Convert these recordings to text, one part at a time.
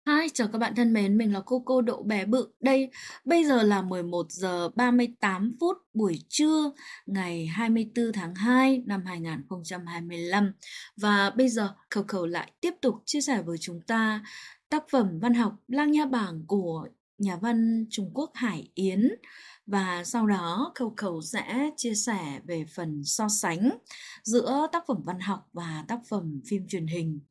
Hi, chào các bạn thân mến, mình là cô Độ Bé Bự. Đây, bây giờ là 11 giờ 38 phút buổi trưa ngày 24 tháng 2 năm 2025. Và bây giờ Khẩu Khẩu lại tiếp tục chia sẻ với chúng ta tác phẩm văn học Lang Nha Bảng của nhà văn Trung Quốc Hải Yến. Và sau đó Khẩu Khẩu sẽ chia sẻ về phần so sánh giữa tác phẩm văn học và tác phẩm phim truyền hình.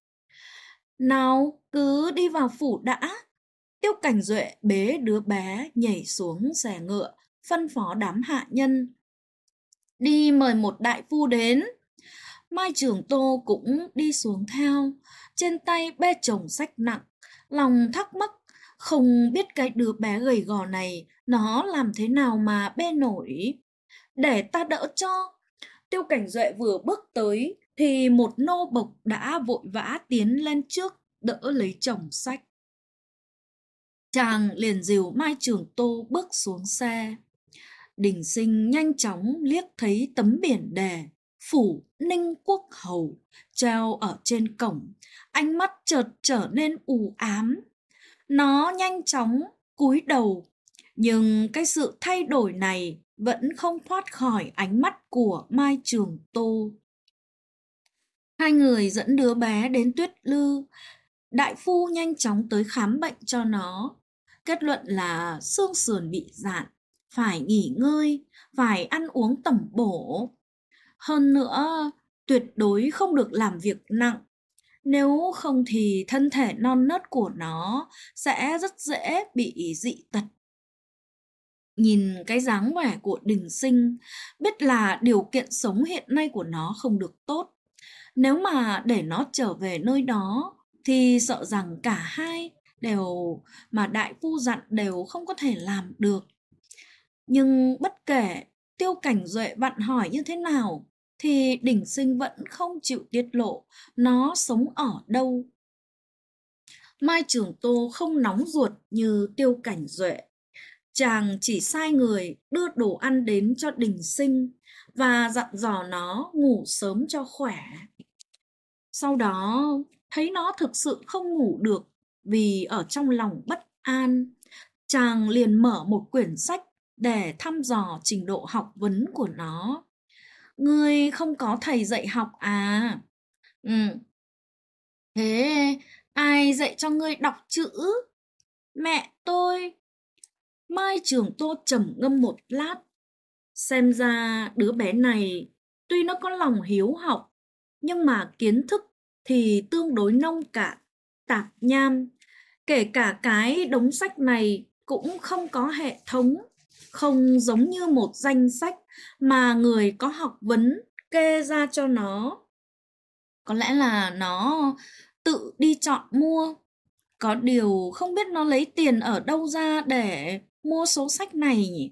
Nào, cứ đi vào phủ đã. Tiêu Cảnh Duệ bế đứa bé nhảy xuống xe ngựa, phân phó đám hạ nhân. Đi mời một đại phu đến. Mai Trường Tô cũng đi xuống theo, trên tay bê chồng sách nặng, lòng thắc mắc, không biết cái đứa bé gầy gò này nó làm thế nào mà bê nổi. Để ta đỡ cho. Tiêu Cảnh Duệ vừa bước tới thì một nô bộc đã vội vã tiến lên trước đỡ lấy chồng sách. Chàng liền dìu Mai Trường Tô bước xuống xe. Đình Sinh nhanh chóng liếc thấy tấm biển đề Phủ Ninh Quốc Hầu treo ở trên cổng, ánh mắt chợt trở nên u ám. Nó nhanh chóng cúi đầu, nhưng cái sự thay đổi này vẫn không thoát khỏi ánh mắt của Mai Trường Tô. Hai người dẫn đứa bé đến Tuyết Lư. Đại phu nhanh chóng tới khám bệnh cho nó. Kết luận là xương sườn bị rạn, phải nghỉ ngơi, phải ăn uống tẩm bổ. Hơn nữa, tuyệt đối không được làm việc nặng. Nếu không thì thân thể non nớt của nó sẽ rất dễ bị dị tật. Nhìn cái dáng vẻ của Đình Sinh, biết là điều kiện sống hiện nay của nó không được tốt. Nếu mà để nó trở về nơi đó thì sợ rằng cả hai đều mà đại phu dặn đều không có thể làm được. Nhưng bất kể Tiêu Cảnh Duệ vặn hỏi như thế nào thì Đình Sinh vẫn không chịu tiết lộ nó sống ở đâu. Mai Trường Tô không nóng ruột như Tiêu Cảnh Duệ. Chàng chỉ sai người đưa đồ ăn đến cho Đình Sinh và dặn dò nó ngủ sớm cho khỏe. Sau đó thấy nó thực sự không ngủ được vì ở trong lòng bất an. Chàng liền mở một quyển sách để thăm dò trình độ học vấn của nó. Ngươi không có thầy dạy học à? Ừ, thế ai dạy cho ngươi đọc chữ? Mẹ tôi. Mai Trường Tô trầm ngâm một lát. Xem ra đứa bé này tuy nó có lòng hiếu học, nhưng mà kiến thức thì tương đối nông cạn, tạp nham. Kể cả cái đống sách này cũng không có hệ thống, không giống như một danh sách mà người có học vấn kê ra cho nó. Có lẽ là nó tự đi chọn mua. Có điều không biết nó lấy tiền ở đâu ra để mua số sách này nhỉ?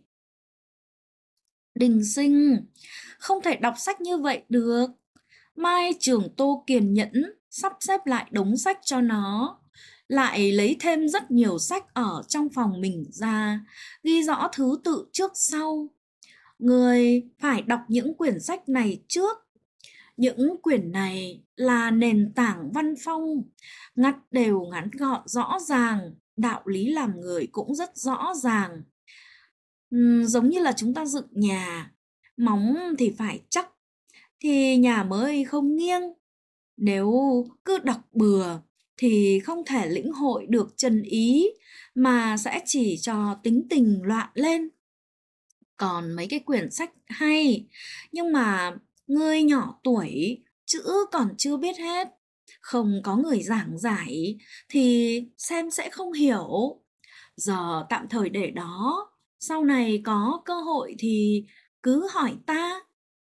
Đình Sinh, không thể đọc sách như vậy được. Mai Trường Tô kiên nhẫn sắp xếp lại đống sách cho nó, lại lấy thêm rất nhiều sách ở trong phòng mình ra, ghi rõ thứ tự trước sau. Người phải đọc những quyển sách này trước. Những quyển này là nền tảng văn phong, ngắt đều ngắn gọn rõ ràng, đạo lý làm người cũng rất rõ ràng. Giống như là chúng ta dựng nhà, móng thì phải chắc, thì nhà mới không nghiêng. Nếu cứ đọc bừa thì không thể lĩnh hội được chân ý, mà sẽ chỉ cho tính tình loạn lên. Còn mấy cái quyển sách hay, nhưng mà ngươi nhỏ tuổi, chữ còn chưa biết hết, không có người giảng giải thì xem sẽ không hiểu. Giờ tạm thời để đó, sau này có cơ hội thì cứ hỏi ta.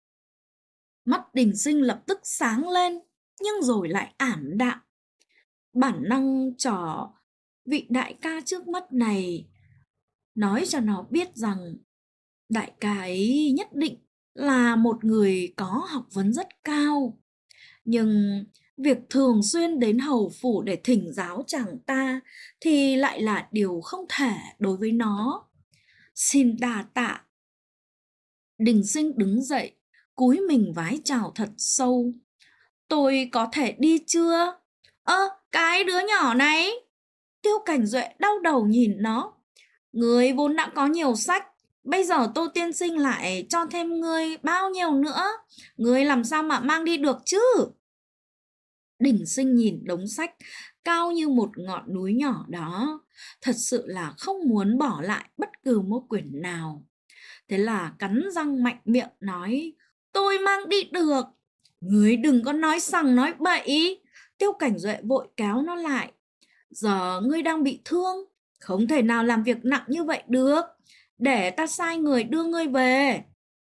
Mắt Đình Sinh lập tức sáng lên, nhưng rồi lại ảm đạm. Bản năng trò vị đại ca trước mắt này nói cho nó biết rằng đại ca ấy nhất định là một người có học vấn rất cao. Nhưng việc thường xuyên đến hầu phủ để thỉnh giáo chàng ta thì lại là điều không thể đối với nó. Xin đà tạ. Đình Sinh đứng dậy, cúi mình vái chào thật sâu. Tôi có thể đi chưa? Ơ, cái đứa nhỏ này. Tiêu Cảnh Duệ đau đầu nhìn nó. Ngươi vốn đã có nhiều sách, bây giờ Tô tiên sinh lại cho thêm ngươi bao nhiêu nữa? Ngươi làm sao mà mang đi được chứ? Đình Sinh nhìn đống sách cao như một ngọn núi nhỏ đó, thật sự là không muốn bỏ lại bất cứ một quyển nào. Thế là cắn răng mạnh miệng nói, tôi mang đi được. Ngươi đừng có nói sằng nói bậy. Tiêu Cảnh Duệ vội kéo nó lại. Giờ ngươi đang bị thương, không thể nào làm việc nặng như vậy được. Để ta sai người đưa ngươi về.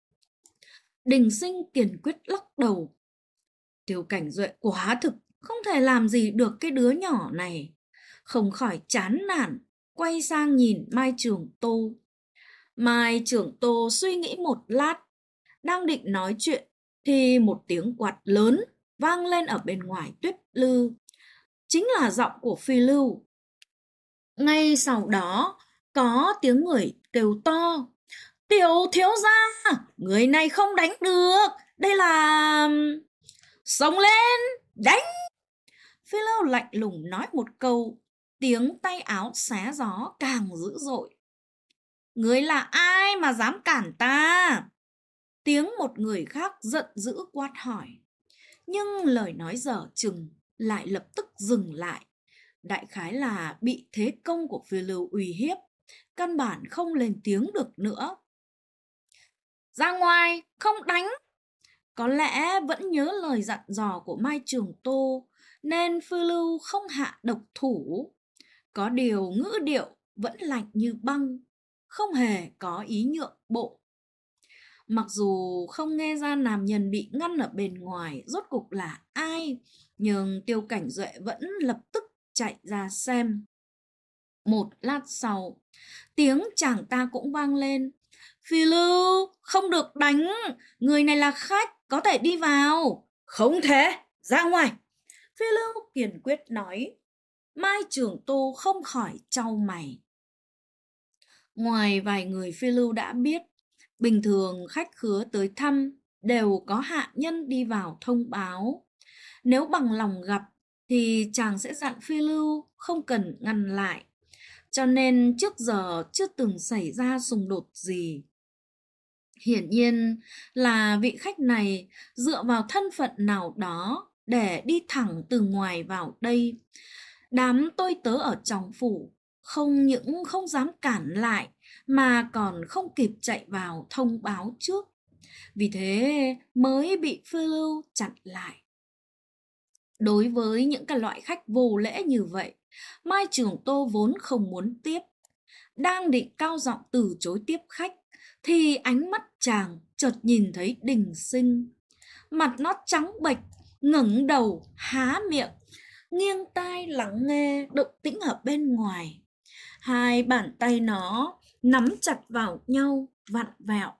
Đình Sinh kiên quyết lắc đầu. Tiêu Cảnh Duệ quá thực không thể làm gì được cái đứa nhỏ này. Không khỏi chán nản, quay sang nhìn Mai Trường Tô. Mai Trường Tô suy nghĩ một lát, đang định nói chuyện thì một tiếng quạt lớn vang lên ở bên ngoài tuyết lư. Chính là giọng của Phi Lưu. Ngay sau đó có tiếng người kêu to. Tiểu thiếu gia, người này không đánh được. Đây là... Xông lên, đánh! Phi Lưu lạnh lùng nói một câu, tiếng tay áo xé gió càng dữ dội. Ngươi là ai mà dám cản ta? Tiếng một người khác giận dữ quát hỏi. Nhưng lời nói dở chừng lại lập tức dừng lại. Đại khái là bị thế công của Phi Lưu uy hiếp, căn bản không lên tiếng được nữa. Ra ngoài, không đánh! Có lẽ vẫn nhớ lời dặn dò của Mai Trường Tô, nên Phi Lưu không hạ độc thủ. Có điều ngữ điệu vẫn lạnh như băng, không hề có ý nhượng bộ. Mặc dù không nghe ra nam nhân bị ngăn ở bên ngoài rốt cuộc là ai, nhưng Tiêu Cảnh Duệ vẫn lập tức chạy ra xem. Một lát sau, tiếng chàng ta cũng vang lên. Phi Lưu, không được đánh, người này là khách, có thể đi vào. Không thể, ra ngoài. Phi Lưu kiên quyết nói. Mai Trường Tô không khỏi chau mày. Ngoài vài người Phi Lưu đã biết, bình thường khách khứa tới thăm đều có hạ nhân đi vào thông báo. Nếu bằng lòng gặp thì chàng sẽ dặn Phi Lưu không cần ngăn lại. Cho nên trước giờ chưa từng xảy ra xung đột gì. Hiển nhiên là vị khách này dựa vào thân phận nào đó để đi thẳng từ ngoài vào đây. Đám tôi tớ ở trong phủ không những không dám cản lại mà còn không kịp chạy vào thông báo trước. Vì thế mới bị Phi Lưu chặn lại. Đối với những cái loại khách vô lễ như vậy, Mai Trường Tô vốn không muốn tiếp. Đang định cao giọng từ chối tiếp khách thì ánh mắt chàng chợt nhìn thấy Đình Sinh. Mặt nó trắng bệch, ngẩng đầu, há miệng, nghiêng tai lắng nghe động tĩnh ở bên ngoài. Hai bàn tay nó nắm chặt vào nhau, vặn vẹo.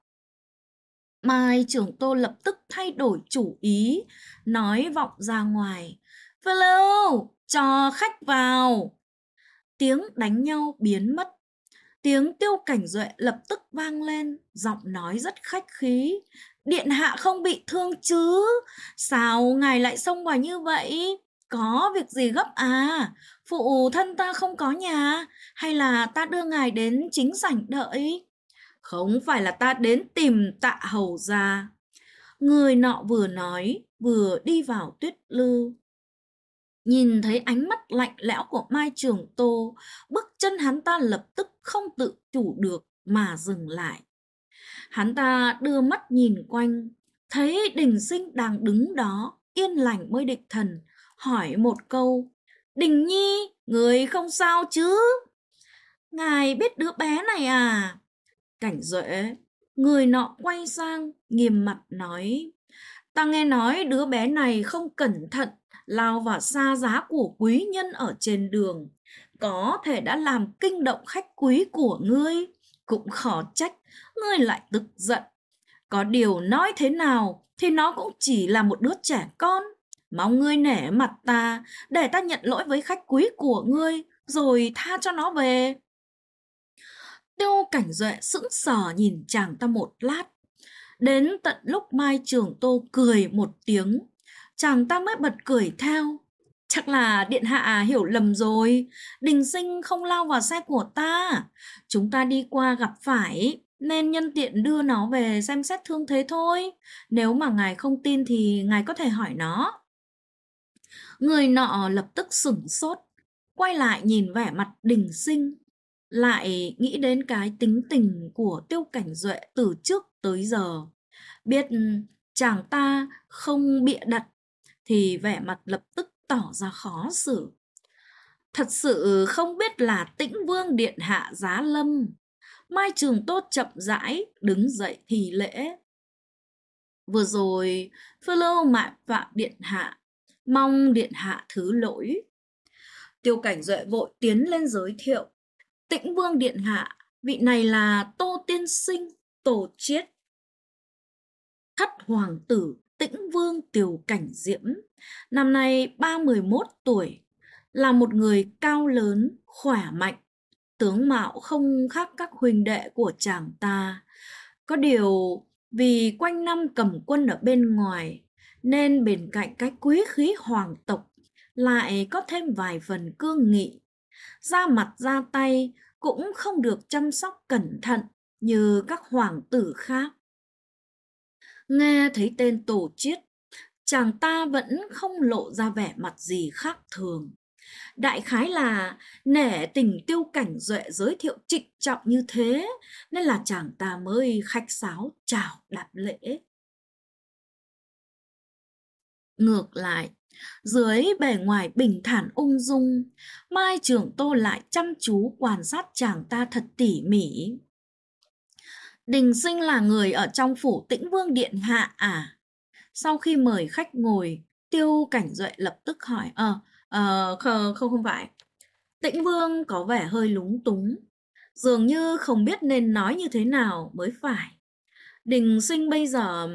Mai Trường Tô lập tức thay đổi chủ ý, nói vọng ra ngoài. Phi Lưu, cho khách vào. Tiếng đánh nhau biến mất. Tiếng Tiêu Cảnh Duệ lập tức vang lên, giọng nói rất khách khí. Điện hạ không bị thương chứ? Sao ngài lại xông vào như vậy? Có việc gì gấp à? Phụ thân ta không có nhà, hay là ta đưa ngài đến chính sảnh đợi? Không phải là ta đến tìm Tạ hầu gia. Người nọ vừa nói, vừa đi vào tuyết lư. Nhìn thấy ánh mắt lạnh lẽo của Mai Trường Tô, bước chân hắn ta lập tức không tự chủ được mà dừng lại. Hắn ta đưa mắt nhìn quanh, thấy Đình Sinh đang đứng đó, yên lành mới định thần, hỏi một câu. Đình Nhi, người không sao chứ? Ngài biết đứa bé này à? Cảnh Duệ, người nọ quay sang, nghiêm mặt nói. Ta nghe nói đứa bé này không cẩn thận, lao vào sa giá của quý nhân ở trên đường. Có thể đã làm kinh động khách quý của ngươi. Cũng khó trách, ngươi lại tức giận. Có điều nói thế nào thì nó cũng chỉ là một đứa trẻ con. Mong ngươi nể mặt ta, để ta nhận lỗi với khách quý của ngươi, rồi tha cho nó về. Tiêu Cảnh Duệ sững sờ nhìn chàng ta một lát. Đến tận lúc Mai Trường Tô cười một tiếng, chàng ta mới bật cười theo. Chắc là điện hạ hiểu lầm rồi. Đình sinh không lao vào xe của ta. Chúng ta đi qua gặp phải, nên nhân tiện đưa nó về xem xét thương thế thôi. Nếu mà ngài không tin thì ngài có thể hỏi nó. Người nọ lập tức sửng sốt, quay lại nhìn vẻ mặt Đình sinh, lại nghĩ đến cái tính tình của Tiêu Cảnh Duệ từ trước tới giờ. Biết chàng ta không bịa đặt thì vẻ mặt lập tức tỏ ra khó xử. Thật sự không biết là Tĩnh Vương điện hạ giá lâm. Mai Trường Tốt chậm rãi đứng dậy thì lễ. Vừa rồi Phơ Lâu mạo phạm điện hạ, mong điện hạ thứ lỗi. Tiêu Cảnh Duệ vội tiến lên giới thiệu. Tĩnh Vương điện hạ, vị này là Tô tiên sinh, Tô Chiết, thất hoàng tử Tĩnh Vương Tiêu Cảnh Diễm, năm nay 31 tuổi, là một người cao lớn, khỏe mạnh, tướng mạo không khác các huynh đệ của chàng ta. Có điều vì quanh năm cầm quân ở bên ngoài, nên bên cạnh cái quý khí hoàng tộc lại có thêm vài phần cương nghị. Da mặt da tay cũng không được chăm sóc cẩn thận như các hoàng tử khác. Nghe thấy tên Tổ Chiết, chàng ta vẫn không lộ ra vẻ mặt gì khác thường. Đại khái là nể tình Tiêu Cảnh Duệ giới thiệu trịnh trọng như thế, nên là chàng ta mới khách sáo chào đáp lễ. Ngược lại, dưới bề ngoài bình thản ung dung, Mai Trường Tô lại chăm chú quan sát chàng ta thật tỉ mỉ. Đình sinh là người ở trong phủ Tĩnh Vương điện hạ à? Sau khi mời khách ngồi, Tiêu Cảnh Duệ lập tức hỏi. Không phải. Tĩnh Vương có vẻ hơi lúng túng, dường như không biết nên nói như thế nào mới phải. Đình sinh bây giờ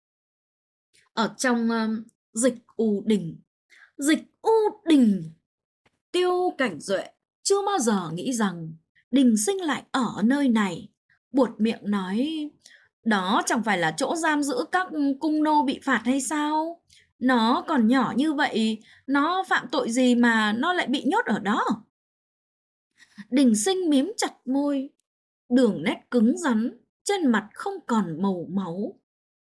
ở trong dịch u đình. Dịch u đình. Tiêu Cảnh Duệ chưa bao giờ nghĩ rằng Đình sinh lại ở nơi này. Buột miệng nói, đó chẳng phải là chỗ giam giữ các cung nô bị phạt hay sao? Nó còn nhỏ như vậy, nó phạm tội gì mà nó lại bị nhốt ở đó? Đình sinh mím chặt môi, đường nét cứng rắn, trên mặt không còn màu máu.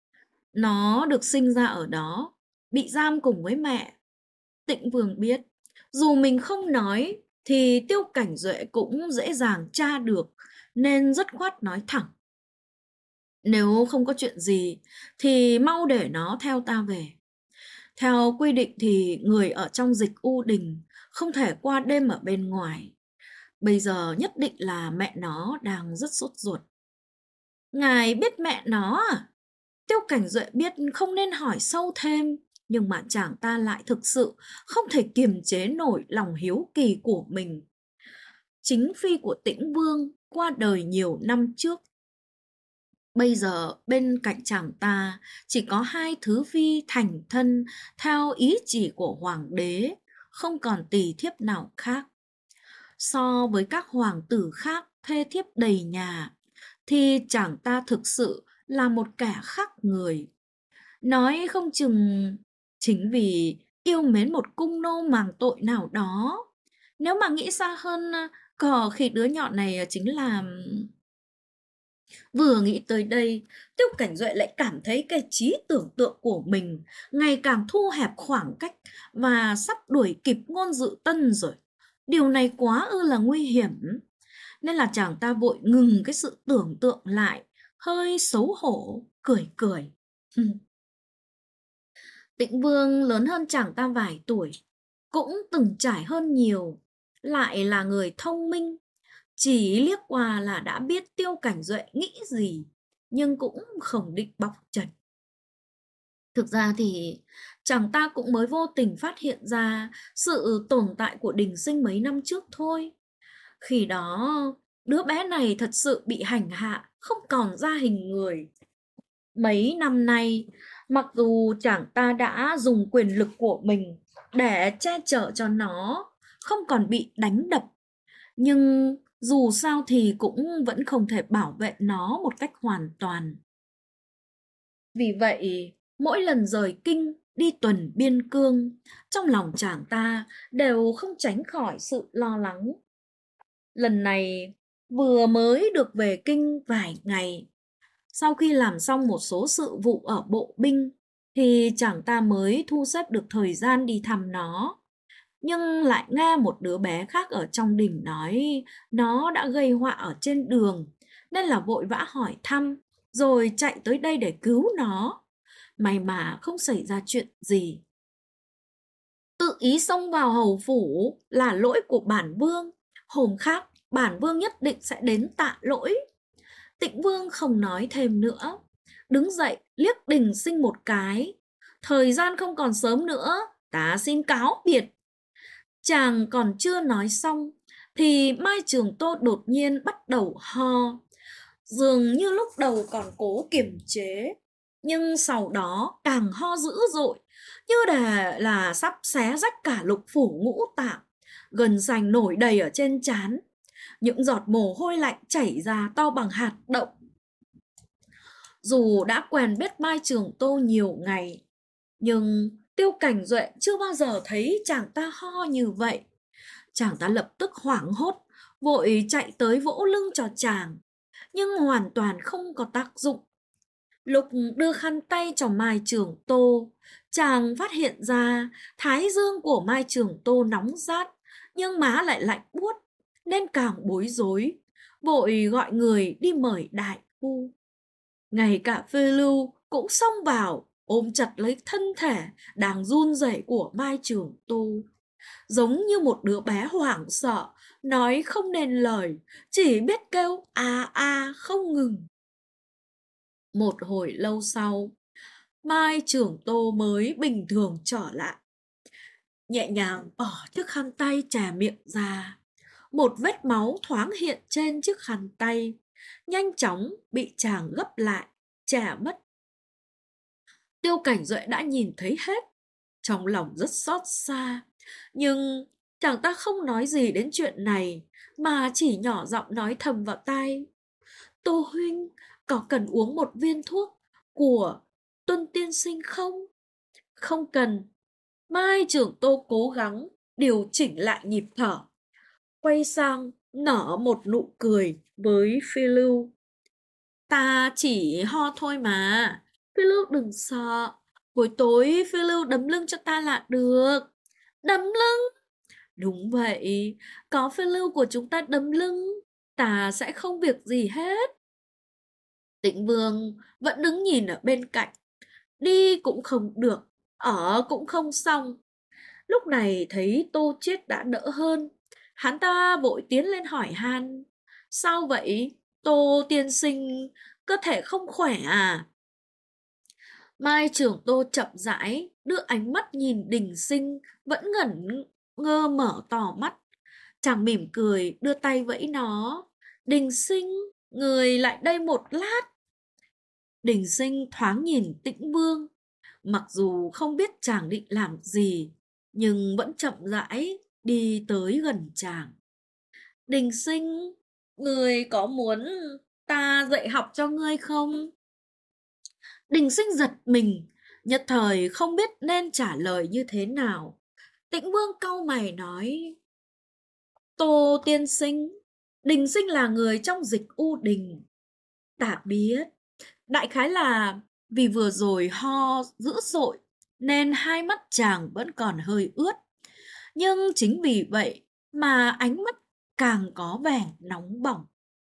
Nó được sinh ra ở đó, bị giam cùng với mẹ. Tĩnh Vương biết, dù mình không nói thì Tiêu Cảnh Duệ cũng dễ dàng tra được, nên dứt khoát nói thẳng. Nếu không có chuyện gì thì mau để nó theo ta về. Theo quy định thì người ở trong dịch u đình không thể qua đêm ở bên ngoài. Bây giờ nhất định là mẹ nó đang rất sốt ruột. Ngài biết mẹ nó à? Tiêu Cảnh Duệ biết không nên hỏi sâu thêm, nhưng mà chàng ta lại thực sự không thể kiềm chế nổi lòng hiếu kỳ của mình. Chính phi của Tĩnh Vương qua đời nhiều năm trước. Bây giờ bên cạnh chàng ta chỉ có hai thứ phi thành thân theo ý chỉ của hoàng đế, không còn tỳ thiếp nào khác. So với các hoàng tử khác thê thiếp đầy nhà, thì chàng ta thực sự là một kẻ khác người. Nói không chừng chính vì yêu mến một cung nô màng tội nào đó. Nếu mà nghĩ xa hơn, có khi đứa nhỏ này chính là... Vừa nghĩ tới đây, Tiêu Cảnh Duệ lại cảm thấy cái trí tưởng tượng của mình ngày càng thu hẹp khoảng cách và sắp đuổi kịp Ngôn Dự Tân rồi. Điều này quá ư là nguy hiểm, nên là chàng ta vội ngừng cái sự tưởng tượng lại, hơi xấu hổ, cười cười. Tĩnh Vương lớn hơn chàng ta vài tuổi, cũng từng trải hơn nhiều, lại là người thông minh. Chỉ liếc qua là đã biết Tiêu Cảnh Duệ nghĩ gì, nhưng cũng không định bóc trần. Thực ra thì chàng ta cũng mới vô tình phát hiện ra sự tồn tại của Đình sinh mấy năm trước thôi. Khi đó, đứa bé này thật sự bị hành hạ, không còn ra hình người. Mấy năm nay, mặc dù chàng ta đã dùng quyền lực của mình để che chở cho nó, không còn bị đánh đập, nhưng dù sao thì cũng vẫn không thể bảo vệ nó một cách hoàn toàn. Vì vậy, mỗi lần rời kinh đi tuần biên cương, trong lòng chàng ta đều không tránh khỏi sự lo lắng. Lần này vừa mới được về kinh vài ngày, sau khi làm xong một số sự vụ ở bộ binh thì chàng ta mới thu xếp được thời gian đi thăm nó. Nhưng lại nghe một đứa bé khác ở trong đình nói nó đã gây họa ở trên đường, nên là vội vã hỏi thăm, rồi chạy tới đây để cứu nó. May mà không xảy ra chuyện gì. Tự ý xông vào hầu phủ là lỗi của bản vương. Hôm khác, bản vương nhất định sẽ đến tạ lỗi. Tịnh vương không nói thêm nữa, đứng dậy liếc Đình Sinh một cái. Thời gian không còn sớm nữa, ta xin cáo biệt. Chàng còn chưa nói xong thì Mai Trường Tô đột nhiên bắt đầu ho. Dường như lúc đầu còn cố kiềm chế, nhưng sau đó càng ho dữ dội, như là sắp xé rách cả lục phủ ngũ tạng, gân xanh nổi đầy ở trên trán. Những giọt mồ hôi lạnh chảy ra to bằng hạt đậu. Dù đã quen biết Mai Trường Tô nhiều ngày, nhưng Tiêu Cảnh Duệ chưa bao giờ thấy chàng ta ho như vậy. Chàng ta lập tức hoảng hốt, vội chạy tới vỗ lưng cho chàng, nhưng hoàn toàn không có tác dụng. Lúc đưa khăn tay cho Mai Trường Tô, chàng phát hiện ra thái dương của Mai Trường Tô nóng rát, nhưng má lại lạnh buốt, nên càng bối rối, vội gọi người đi mời đại phu. Ngay cả Phê Lưu cũng xông vào, ôm chặt lấy thân thể đang run rẩy của Mai Trường Tô, giống như một đứa bé hoảng sợ, nói không nên lời, chỉ biết kêu a a không ngừng. Một hồi lâu sau, Mai Trường Tô mới bình thường trở lại. Nhẹ nhàng bỏ chiếc khăn tay chà miệng ra. Một vết máu thoáng hiện trên chiếc khăn tay, nhanh chóng bị chàng gấp lại, chà mất. Tiêu Cảnh Duệ đã nhìn thấy hết, trong lòng rất xót xa, nhưng chàng ta không nói gì đến chuyện này, mà chỉ nhỏ giọng nói thầm vào tai. Tô huynh, có cần uống một viên thuốc của Tuân tiên sinh không? Không cần. Mai Trường Tô cố gắng điều chỉnh lại nhịp thở, quay sang nở một nụ cười với Phi Lưu. Ta chỉ ho thôi mà, Phi Lưu đừng sợ, buổi tối Phi Lưu đấm lưng cho ta là được. Đấm lưng? Đúng vậy, có Phi Lưu của chúng ta đấm lưng, ta sẽ không việc gì hết. Tĩnh Vương vẫn đứng nhìn ở bên cạnh, đi cũng không được, ở cũng không xong. Lúc này thấy Tô Chiết đã đỡ hơn, hắn ta vội tiến lên hỏi han. Sao vậy? Tô tiên sinh, cơ thể không khỏe à? Mai Trường Tô chậm rãi đưa ánh mắt nhìn Đình Sinh vẫn ngẩn ngơ mở to mắt. Chàng mỉm cười đưa tay vẫy nó. Đình Sinh, người lại đây một lát. Đình Sinh thoáng nhìn Tĩnh Vương, mặc dù không biết chàng định làm gì, nhưng vẫn chậm rãi đi tới gần chàng. Đình Sinh, người có muốn ta dạy học cho ngươi không? Đình Sinh giật mình, nhất thời không biết nên trả lời như thế nào. Tĩnh Vương cau mày nói. Tô tiên sinh, Đình Sinh là người trong dịch U Đình. Ta biết, đại khái là vì vừa rồi ho dữ dội nên hai mắt chàng vẫn còn hơi ướt. Nhưng chính vì vậy mà ánh mắt càng có vẻ nóng bỏng.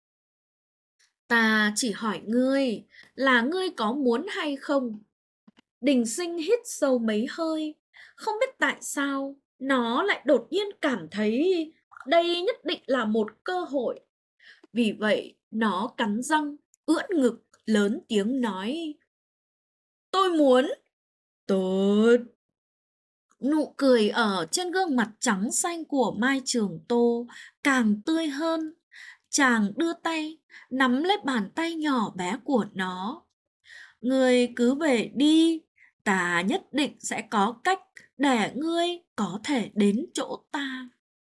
Ta chỉ hỏi ngươi là ngươi có muốn hay không? Đình Sinh hít sâu mấy hơi, không biết tại sao nó lại đột nhiên cảm thấy đây nhất định là một cơ hội. Vì vậy nó cắn răng, ưỡn ngực, lớn tiếng nói. Tôi muốn. Tốt. Nụ cười ở trên gương mặt trắng xanh của Mai Trường Tô càng tươi hơn. Chàng đưa tay, nắm lấy bàn tay nhỏ bé của nó. Ngươi cứ về đi, ta nhất định sẽ có cách để ngươi có thể đến chỗ ta.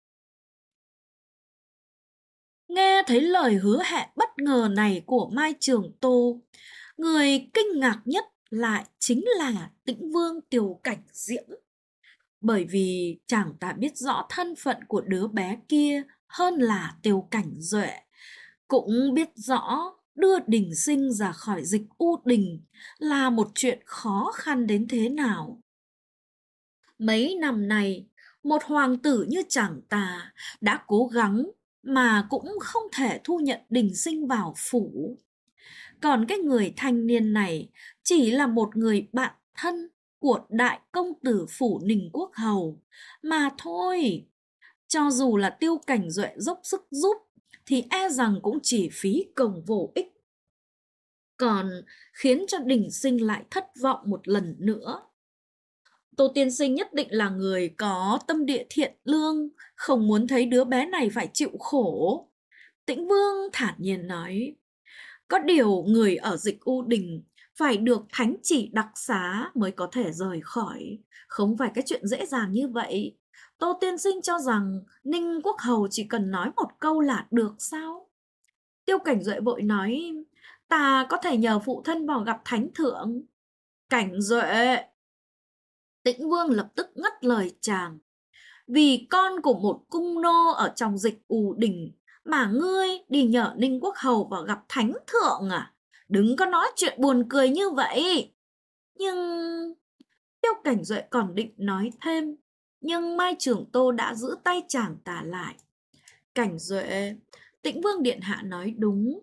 Nghe thấy lời hứa hẹn bất ngờ này của Mai Trường Tô, người kinh ngạc nhất lại chính là Tĩnh Vương Tiều Cảnh Diễm. Bởi vì chàng ta biết rõ thân phận của đứa bé kia hơn là Tiều Cảnh Duệ, cũng biết rõ đưa Đình Sinh ra khỏi Dịch U Đình là một chuyện khó khăn đến thế nào. Mấy năm này, một hoàng tử như chàng ta đã cố gắng mà cũng không thể thu nhận Đình Sinh vào phủ. Còn cái người thanh niên này chỉ là một người bạn thân của đại công tử phủ Ninh Quốc Hầu mà thôi. Cho dù là Tiêu Cảnh Duệ dốc sức giúp thì e rằng cũng chỉ phí công vô ích. Còn khiến cho Đình Sinh lại thất vọng một lần nữa. Tô tiên sinh nhất định là người có tâm địa thiện lương, không muốn thấy đứa bé này phải chịu khổ. Tĩnh Vương thản nhiên nói. Có điều người ở Dịch U Đình phải được thánh chỉ đặc xá mới có thể rời khỏi. Không phải cái chuyện dễ dàng như vậy. Tô tiên sinh cho rằng Ninh Quốc Hầu chỉ cần nói một câu là được sao? Tiêu Cảnh Duệ vội nói, ta có thể nhờ phụ thân vào gặp thánh thượng. Cảnh Duệ! Tĩnh Vương lập tức ngắt lời chàng. Vì con của một cung nô ở trong Dịch U Đình mà ngươi đi nhờ Ninh Quốc Hầu vào gặp thánh thượng à? Đừng có nói chuyện buồn cười như vậy. Nhưng... Tiêu Cảnh Duệ còn định nói thêm, nhưng Mai Trưởng Tô đã giữ tay chàng ta lại. Cảnh Duệ, Tĩnh Vương điện hạ nói đúng.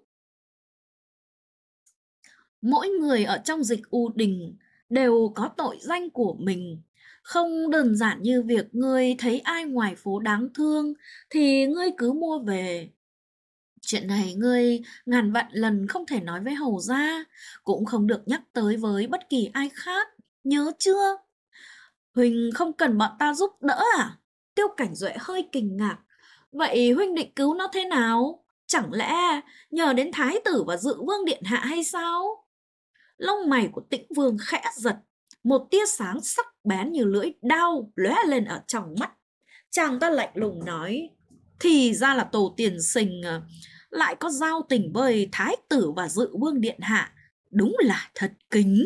Mỗi người ở trong Dịch U Đình đều có tội danh của mình. Không đơn giản như việc ngươi thấy ai ngoài phố đáng thương thì ngươi cứ mua về. Chuyện này ngươi ngàn vạn lần không thể nói với hầu gia, cũng không được nhắc tới với bất kỳ ai khác, nhớ chưa? Huynh không cần bọn ta giúp đỡ à? Tiêu Cảnh Duệ hơi kinh ngạc. Vậy huynh định cứu nó thế nào? Chẳng lẽ nhờ đến thái tử và dự vương điện hạ hay sao? Lông mày của Tĩnh Vương khẽ giật, một tia sáng sắc bén như lưỡi đao lóe lên ở trong mắt. Chàng ta lạnh lùng nói, thì ra là Tô tiên sinh lại có giao tình với thái tử và dự vương điện hạ, đúng là thật kính.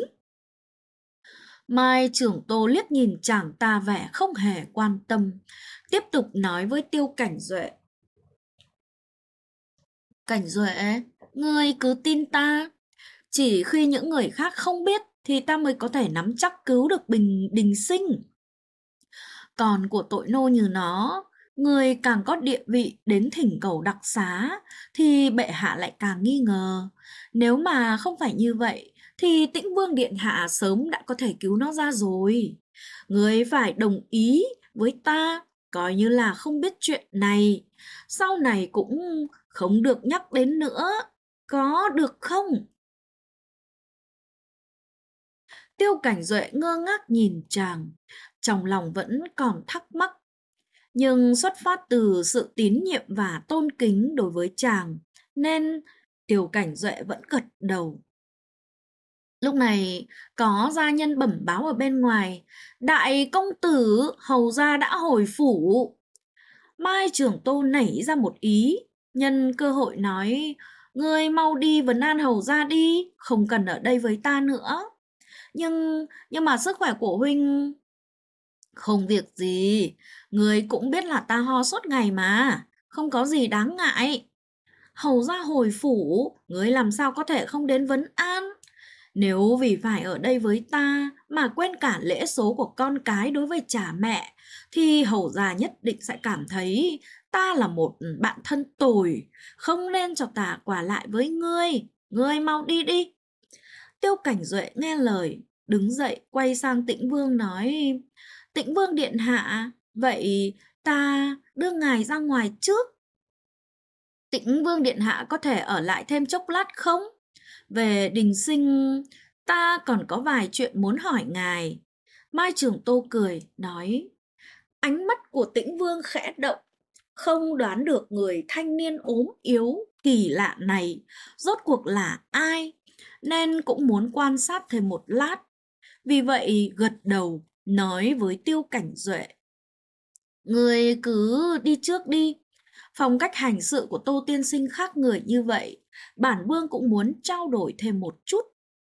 Mai Trưởng Tô liếc nhìn chàng ta vẻ không hề quan tâm, tiếp tục nói với Tiêu Cảnh Duệ. Cảnh Duệ, ngươi cứ tin ta. Chỉ khi những người khác không biết thì ta mới có thể nắm chắc cứu được Đình Sinh. Còn của tội nô như nó, người càng có địa vị đến thỉnh cầu đặc xá thì bệ hạ lại càng nghi ngờ. Nếu mà không phải như vậy thì Tĩnh Vương điện hạ sớm đã có thể cứu nó ra rồi. Người phải đồng ý với ta, coi như là không biết chuyện này. Sau này cũng không được nhắc đến nữa, có được không? Tiêu Cảnh Duệ ngơ ngác nhìn chàng, trong lòng vẫn còn thắc mắc. Nhưng xuất phát từ sự tín nhiệm và tôn kính đối với chàng, nên Tiêu Cảnh Duệ vẫn gật đầu. Lúc này có gia nhân bẩm báo ở bên ngoài, đại công tử hầu gia đã hồi phủ. Mai Trưởng Tô nảy ra một ý, nhân cơ hội nói, ngươi mau đi vấn an hầu gia đi, không cần ở đây với ta nữa. Nhưng mà sức khỏe của huynh... Không việc gì, người cũng biết là ta ho suốt ngày mà, không có gì đáng ngại. Hầu ra hồi phủ, người làm sao có thể không đến vấn an. Nếu vì phải ở đây với ta mà quên cả lễ số của con cái đối với cha mẹ, thì hầu gia nhất định sẽ cảm thấy ta là một bạn thân tồi, không nên cho ta quả lại với ngươi. Ngươi mau đi đi. Tiêu Cảnh Duệ nghe lời, đứng dậy quay sang Tĩnh Vương nói, Tĩnh Vương điện hạ, vậy ta đưa ngài ra ngoài trước. Tĩnh Vương điện hạ có thể ở lại thêm chốc lát không? Về Đình Sinh, ta còn có vài chuyện muốn hỏi ngài. Mai Trưởng Tô cười, nói, ánh mắt của Tĩnh Vương khẽ động, không đoán được người thanh niên ốm yếu, kỳ lạ này, rốt cuộc là ai, nên cũng muốn quan sát thêm một lát. Vì vậy gật đầu, nói với Tiêu Cảnh Duệ, người cứ đi trước đi. Phong cách hành sự của Tô tiên sinh khác người như vậy, bản vương cũng muốn trao đổi thêm một chút.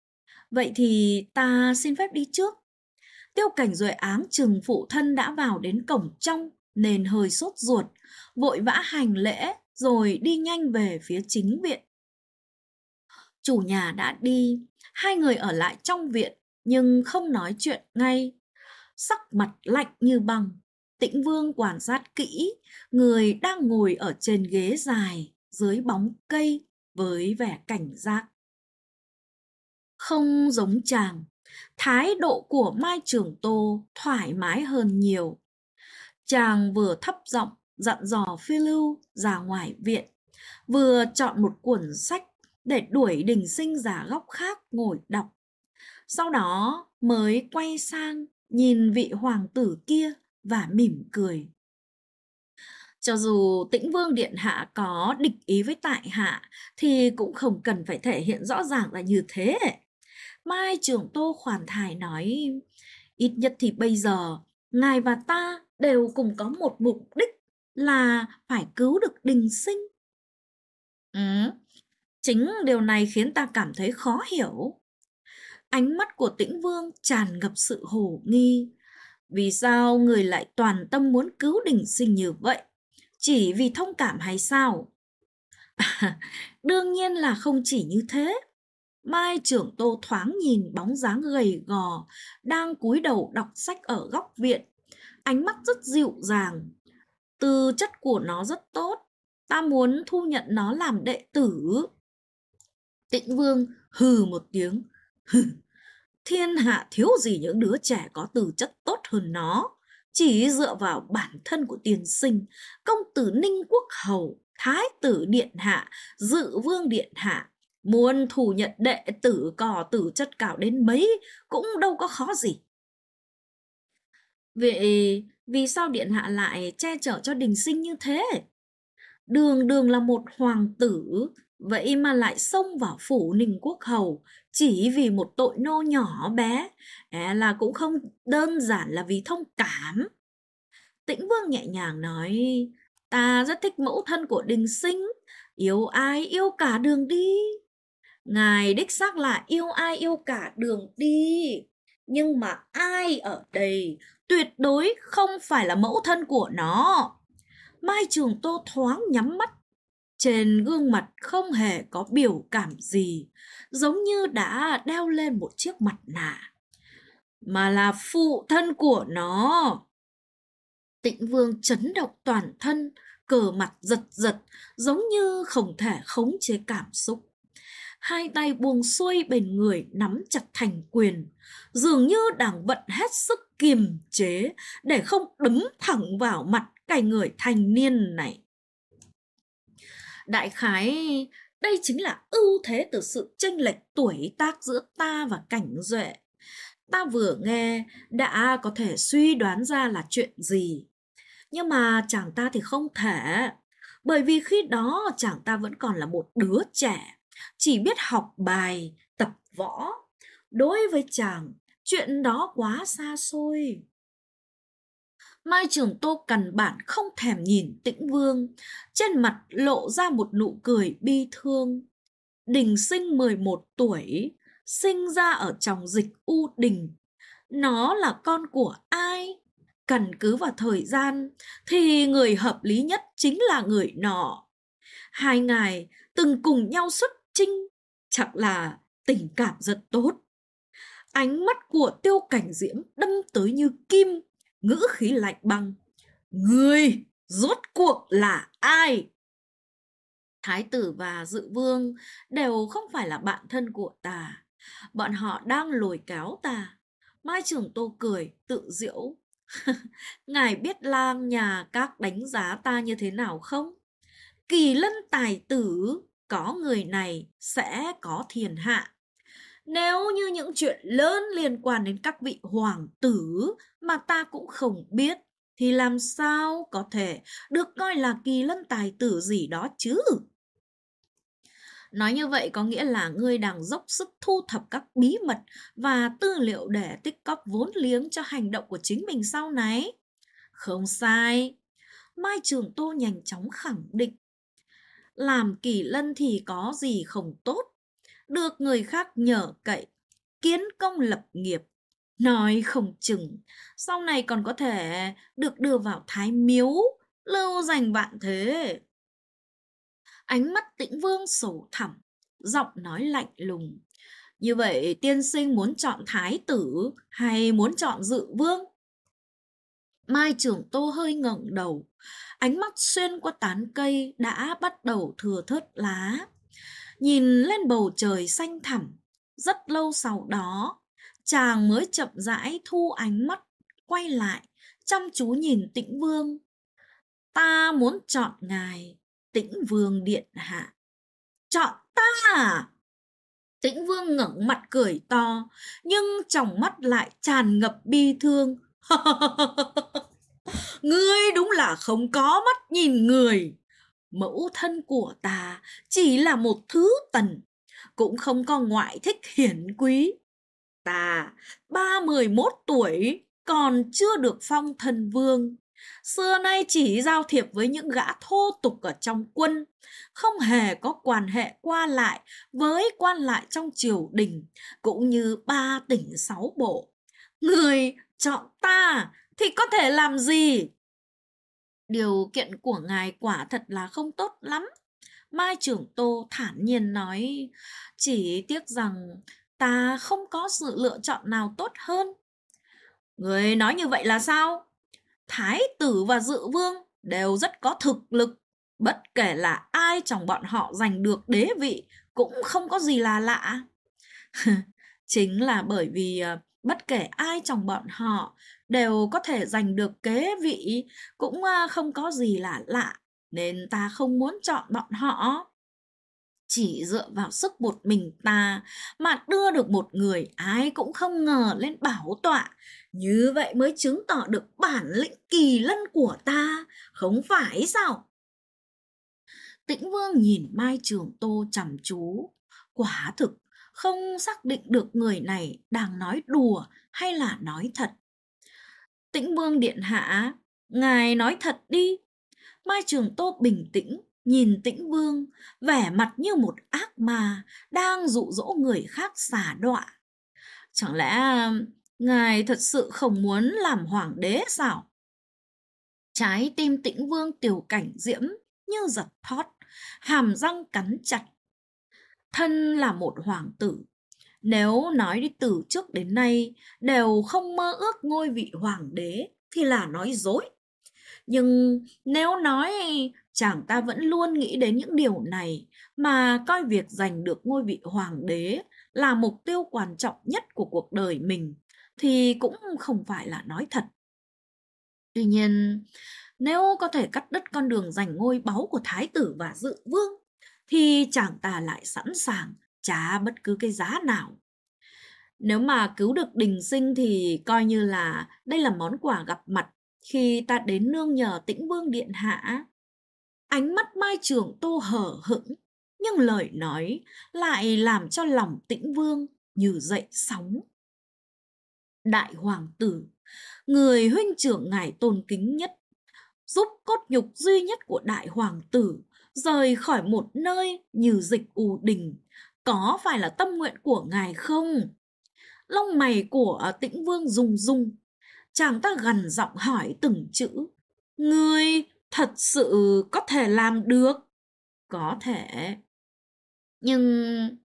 Vậy thì ta xin phép đi trước. Tiêu Cảnh Duệ áng chừng phụ thân đã vào đến cổng trong nên hơi sốt ruột, vội vã hành lễ rồi đi nhanh về phía chính viện. Chủ nhà đã đi, hai người ở lại trong viện nhưng không nói chuyện ngay. Sắc mặt lạnh như băng, Tĩnh Vương quan sát kỹ người đang ngồi ở trên ghế dài dưới bóng cây với vẻ cảnh giác. Không giống chàng, thái độ của Mai Trường Tô thoải mái hơn nhiều. Chàng vừa thấp giọng dặn dò Phi Lưu ra ngoài viện, vừa chọn một cuốn sách để đuổi Đình Sinh ra góc khác ngồi đọc. Sau đó mới quay sang nhìn vị hoàng tử kia và mỉm cười. Cho dù Tĩnh Vương điện hạ có địch ý với tại hạ thì cũng không cần phải thể hiện rõ ràng là như thế. Mai Trường Tô khoản thải nói, ít nhất thì bây giờ ngài và ta đều cùng có một mục đích là phải cứu được Đình Sinh. Chính điều này khiến ta cảm thấy khó hiểu. Ánh mắt của Tĩnh Vương tràn ngập sự hồ nghi. Vì sao người lại toàn tâm muốn cứu Đình Sinh như vậy? Chỉ vì thông cảm hay sao? Đương nhiên là không chỉ như thế. Mai Trưởng Tô thoáng nhìn bóng dáng gầy gò đang cúi đầu đọc sách ở góc viện. Ánh mắt rất dịu dàng. Tư chất của nó rất tốt. Ta muốn thu nhận nó làm đệ tử. Tĩnh Vương hừ một tiếng. Thiên hạ thiếu gì những đứa trẻ có tư chất tốt hơn nó. Chỉ dựa vào bản thân của tiên sinh, công tử Ninh Quốc Hầu, thái tử điện hạ, dự vương điện hạ, muốn thu nhận đệ tử có tư chất cao đến mấy cũng đâu có khó gì. Vậy vì sao điện hạ lại che chở cho Đình Sinh như thế? Đường đường là một hoàng tử, vậy mà lại xông vào phủ Ninh Quốc Hầu chỉ vì một tội nô nhỏ bé, là cũng không đơn giản là vì thông cảm. Tĩnh Vương nhẹ nhàng nói, ta rất thích mẫu thân của Đình Sinh, yêu ai yêu cả đường đi. Ngài đích xác là yêu ai yêu cả đường đi, nhưng mà ai ở đây tuyệt đối không phải là mẫu thân của nó. Mai Trường Tô thoáng nhắm mắt, trên gương mặt không hề có biểu cảm gì, giống như đã đeo lên một chiếc mặt nạ, mà là phụ thân của nó. Tĩnh Vương chấn động toàn thân, cờ mặt giật giật, giống như không thể khống chế cảm xúc. Hai tay buông xuôi bên người nắm chặt thành quyền, dường như đang vận hết sức kiềm chế để không đấm thẳng vào mặt cái người thanh niên này. Đại khái, đây chính là ưu thế từ sự chênh lệch tuổi tác giữa ta và Cảnh Duệ. Ta vừa nghe đã có thể suy đoán ra là chuyện gì. Nhưng mà chàng ta thì không thể. Bởi vì khi đó chàng ta vẫn còn là một đứa trẻ, chỉ biết học bài, tập võ. Đối với chàng, chuyện đó quá xa xôi. Mai Trường Tô căn bản không thèm nhìn Tĩnh Vương, trên mặt lộ ra một nụ cười bi thương. Đình Sinh 11 tuổi, sinh ra ở trong dịch U Đình. Nó là con của ai? Căn cứ vào thời gian thì người hợp lý nhất chính là người nọ. Hai ngài từng cùng nhau xuất chinh, chắc là tình cảm rất tốt. Ánh mắt của Tiêu Cảnh Diễm đâm tới như kim, ngữ khí lạnh băng. Ngươi rốt cuộc là ai? Thái tử và dự vương đều không phải là bạn thân của ta. Bọn họ đang lôi kéo ta. Mai Trường Tô cười, tự giễu. Ngài biết lang nhà các đánh giá ta như thế nào không? Kỳ lân tài tử, có người này sẽ có thiên hạ. Nếu như những chuyện lớn liên quan đến các vị hoàng tử mà ta cũng không biết, thì làm sao có thể được coi là kỳ lân tài tử gì đó chứ? Nói như vậy có nghĩa là ngươi đang dốc sức thu thập các bí mật và tư liệu để tích cóp vốn liếng cho hành động của chính mình sau này. Không sai. Mai Trường Tô nhanh chóng khẳng định. Làm kỳ lân thì có gì không tốt, được người khác nhờ cậy. kiến công lập nghiệp. Nói không chừng, sau này còn có thể được đưa vào Thái Miếu, lưu danh vạn thế. Ánh mắt Tĩnh Vương sầu thẳm, giọng nói lạnh lùng. Như vậy tiên sinh muốn chọn thái tử hay muốn chọn dự vương? Mai Trưởng Tô hơi ngẩng đầu, ánh mắt xuyên qua tán cây đã bắt đầu thưa thớt lá, nhìn lên bầu trời xanh thẳm. Rất lâu sau đó, chàng mới chậm rãi thu ánh mắt, quay lại, chăm chú nhìn Tĩnh Vương. Ta muốn chọn ngài, Tĩnh Vương điện hạ. Chọn ta à? Tĩnh Vương ngẩng mặt cười to, nhưng trong mắt lại tràn ngập bi thương. Ngươi đúng là không có mắt nhìn người. Mẫu thân của ta chỉ là một thứ tần, cũng không có ngoại thích hiển quý. Ta 31 tuổi, còn chưa được phong thần vương. Xưa nay chỉ giao thiệp với những gã thô tục ở trong quân, không hề có quan hệ qua lại với quan lại trong triều đình, cũng như 3 tỉnh 6 bộ. Người chọn ta thì có thể làm gì? Điều kiện của ngài quả thật là không tốt lắm. Mai Trưởng Tô thản nhiên nói, chỉ tiếc rằng ta không có sự lựa chọn nào tốt hơn. Người nói như vậy là sao? Thái tử và dự vương đều rất có thực lực. Bất kể là ai trong bọn họ giành được đế vị cũng không có gì là lạ. Chính là bởi vì bất kể ai trong bọn họ đều có thể giành được kế vị, cũng không có gì là lạ, nên ta không muốn chọn bọn họ. Chỉ dựa vào sức một mình ta mà đưa được một người ai cũng không ngờ lên bảo tọa, như vậy mới chứng tỏ được bản lĩnh kỳ lân của ta, không phải sao? Tĩnh Vương nhìn Mai Trường Tô chăm chú, quả thực không xác định được người này đang nói đùa hay là nói thật. Tĩnh Vương điện hạ, ngài nói thật đi. Mai Trường Tô bình tĩnh nhìn Tĩnh Vương, vẻ mặt như một ác ma đang dụ dỗ người khác xả đọa. Chẳng lẽ ngài thật sự không muốn làm hoàng đế sao? Trái tim Tĩnh Vương Tiểu Cảnh Diễm như giật thót, hàm răng cắn chặt. Thân là một hoàng tử, nếu nói đi từ trước đến nay đều không mơ ước ngôi vị hoàng đế thì là nói dối. Nhưng nếu nói chàng ta vẫn luôn nghĩ đến những điều này mà coi việc giành được ngôi vị hoàng đế là mục tiêu quan trọng nhất của cuộc đời mình thì cũng không phải là nói thật. Tuy nhiên, nếu có thể cắt đứt con đường giành ngôi báu của thái tử và dự vương thì chàng ta lại sẵn sàng trả bất cứ cái giá nào. Nếu mà cứu được Đình Sinh thì coi như là đây là món quà gặp mặt khi ta đến nương nhờ Tĩnh Vương điện hạ. Ánh mắt Mai Trường Tô hở hững, nhưng lời nói lại làm cho lòng Tĩnh Vương như dậy sóng. Đại hoàng tử, người huynh trưởng ngài tôn kính nhất, giúp cốt nhục duy nhất của đại hoàng tử rời khỏi một nơi như Dịch U Đình, có phải là tâm nguyện của ngài không? Lông mày của Tĩnh Vương rung rung, chàng ta gằn giọng hỏi từng chữ. Ngươi thật sự có thể làm được? Có thể. Nhưng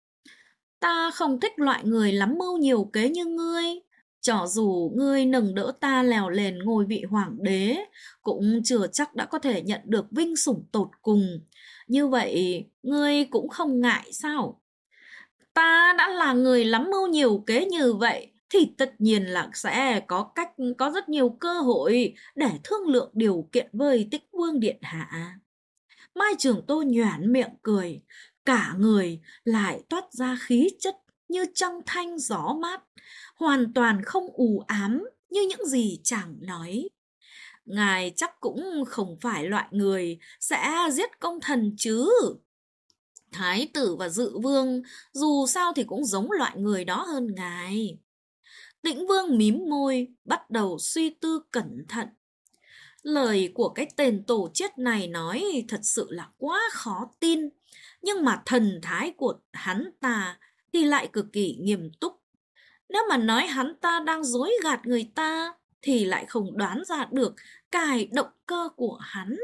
ta không thích loại người lắm mưu nhiều kế như ngươi. Cho dù ngươi nâng đỡ ta lèo lèn ngôi vị hoàng đế, cũng chưa chắc đã có thể nhận được vinh sủng tột cùng. Như vậy, ngươi cũng không ngại sao? Ta đã là người lắm mưu nhiều kế như vậy, thì tất nhiên là sẽ có rất nhiều cơ hội để thương lượng điều kiện với Tĩnh Vương điện hạ. Mai Trường Tô nhoẻn miệng cười, cả người lại toát ra khí chất như trăng thanh gió mát, hoàn toàn không u ám như những gì chàng nói. Ngài chắc cũng không phải loại người sẽ giết công thần chứ. Thái tử và dự vương dù sao thì cũng giống loại người đó hơn ngài. Tĩnh Vương mím môi, bắt đầu suy tư cẩn thận. Lời của cái tên tổ chết này nói thật sự là quá khó tin, nhưng mà thần thái của hắn ta thì lại cực kỳ nghiêm túc. Nếu mà nói hắn ta đang dối gạt người ta thì lại không đoán ra được cái động cơ của hắn.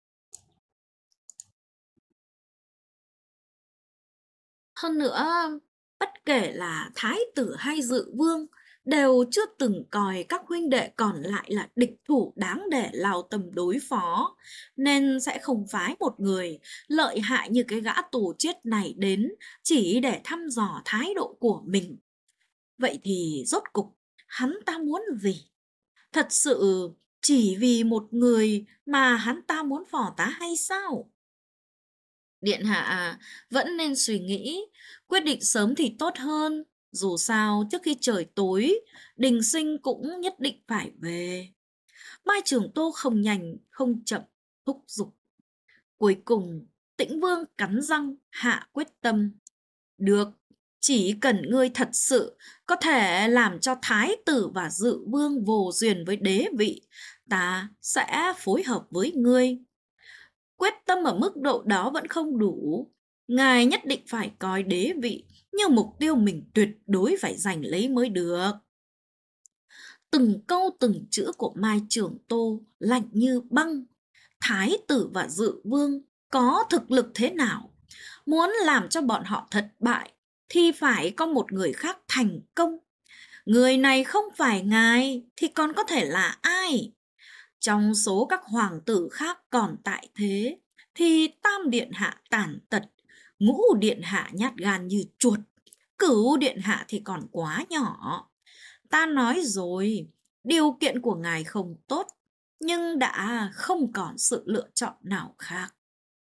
Hơn nữa, bất kể là thái tử hay dự vương đều chưa từng coi các huynh đệ còn lại là địch thủ đáng để lao tâm đối phó, nên sẽ không phái một người lợi hại như cái gã tù chết này đến chỉ để thăm dò thái độ của mình. Vậy thì rốt cục hắn ta muốn gì? Thật sự chỉ vì một người mà hắn ta muốn phò tá hay sao? Điện hạ vẫn nên suy nghĩ, quyết định sớm thì tốt hơn. Dù sao trước khi trời tối, Đình Sinh cũng nhất định phải về. Mai Trường Tô không nhanh không chậm thúc giục. Cuối cùng Tĩnh Vương cắn răng hạ quyết tâm. Được, chỉ cần ngươi thật sự có thể làm cho thái tử và dự vương vô duyên với đế vị, ta sẽ phối hợp với ngươi. Quyết tâm ở mức độ đó vẫn không đủ. Ngài nhất định phải coi đế vị như mục tiêu mình tuyệt đối phải giành lấy mới được. Từng câu từng chữ của Mai Trường Tô lạnh như băng. Thái tử và dự vương có thực lực thế nào? Muốn làm cho bọn họ thất bại thì phải có một người khác thành công. Người này không phải ngài thì còn có thể là ai? Trong số các hoàng tử khác còn tại thế thì Tam Điện Hạ tàn tật, Ngũ Điện Hạ nhát gan như chuột, Cửu Điện Hạ thì còn quá nhỏ. Ta nói rồi, điều kiện của ngài không tốt, nhưng đã không còn sự lựa chọn nào khác.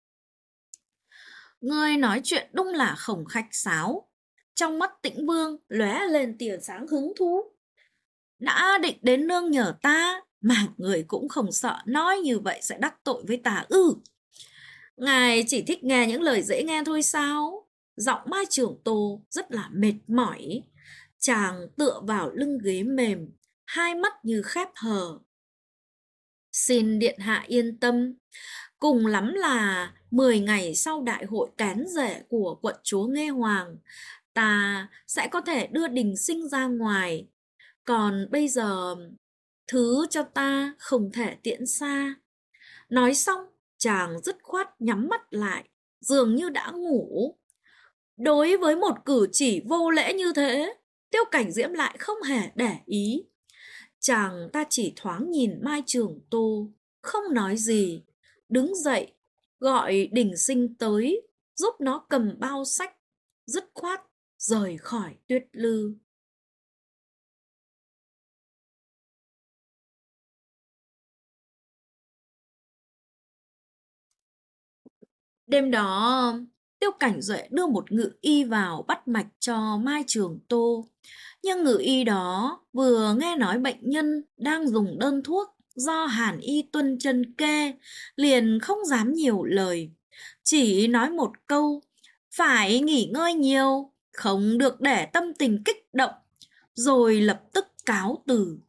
Ngươi nói chuyện đúng là không khách sáo. Trong mắt Tĩnh Vương lóe lên tia sáng hứng thú. Đã định đến nương nhờ ta, mà người cũng không sợ nói như vậy sẽ đắc tội với ta ư? Ngài chỉ thích nghe những lời dễ nghe thôi sao? Giọng Mai Trường Tô rất là mệt mỏi. Chàng tựa vào lưng ghế mềm, hai mắt như khép hờ. Xin điện hạ yên tâm, cùng lắm là 10 ngày sau đại hội kén rể của quận chúa Nghê Hoàng, ta sẽ có thể đưa Đình Sinh ra ngoài. Còn bây giờ, thứ cho ta không thể tiễn xa. Nói xong, chàng dứt khoát nhắm mắt lại, dường như đã ngủ. Đối với một cử chỉ vô lễ như thế, Tiêu Cảnh Diễm lại không hề để ý. Chàng ta chỉ thoáng nhìn Mai Trường Tô, không nói gì, đứng dậy, gọi Đình Sinh tới, giúp nó cầm bao sách, dứt khoát rời khỏi Tuyết Lư. Đêm đó, Tiêu Cảnh Duệ đưa một ngự y vào bắt mạch cho Mai Trường Tô. Nhưng ngự y đó vừa nghe nói bệnh nhân đang dùng đơn thuốc do Hàn Y Tuân chân kê, liền không dám nhiều lời. Chỉ nói một câu, phải nghỉ ngơi nhiều, không được để tâm tình kích động, rồi lập tức cáo từ.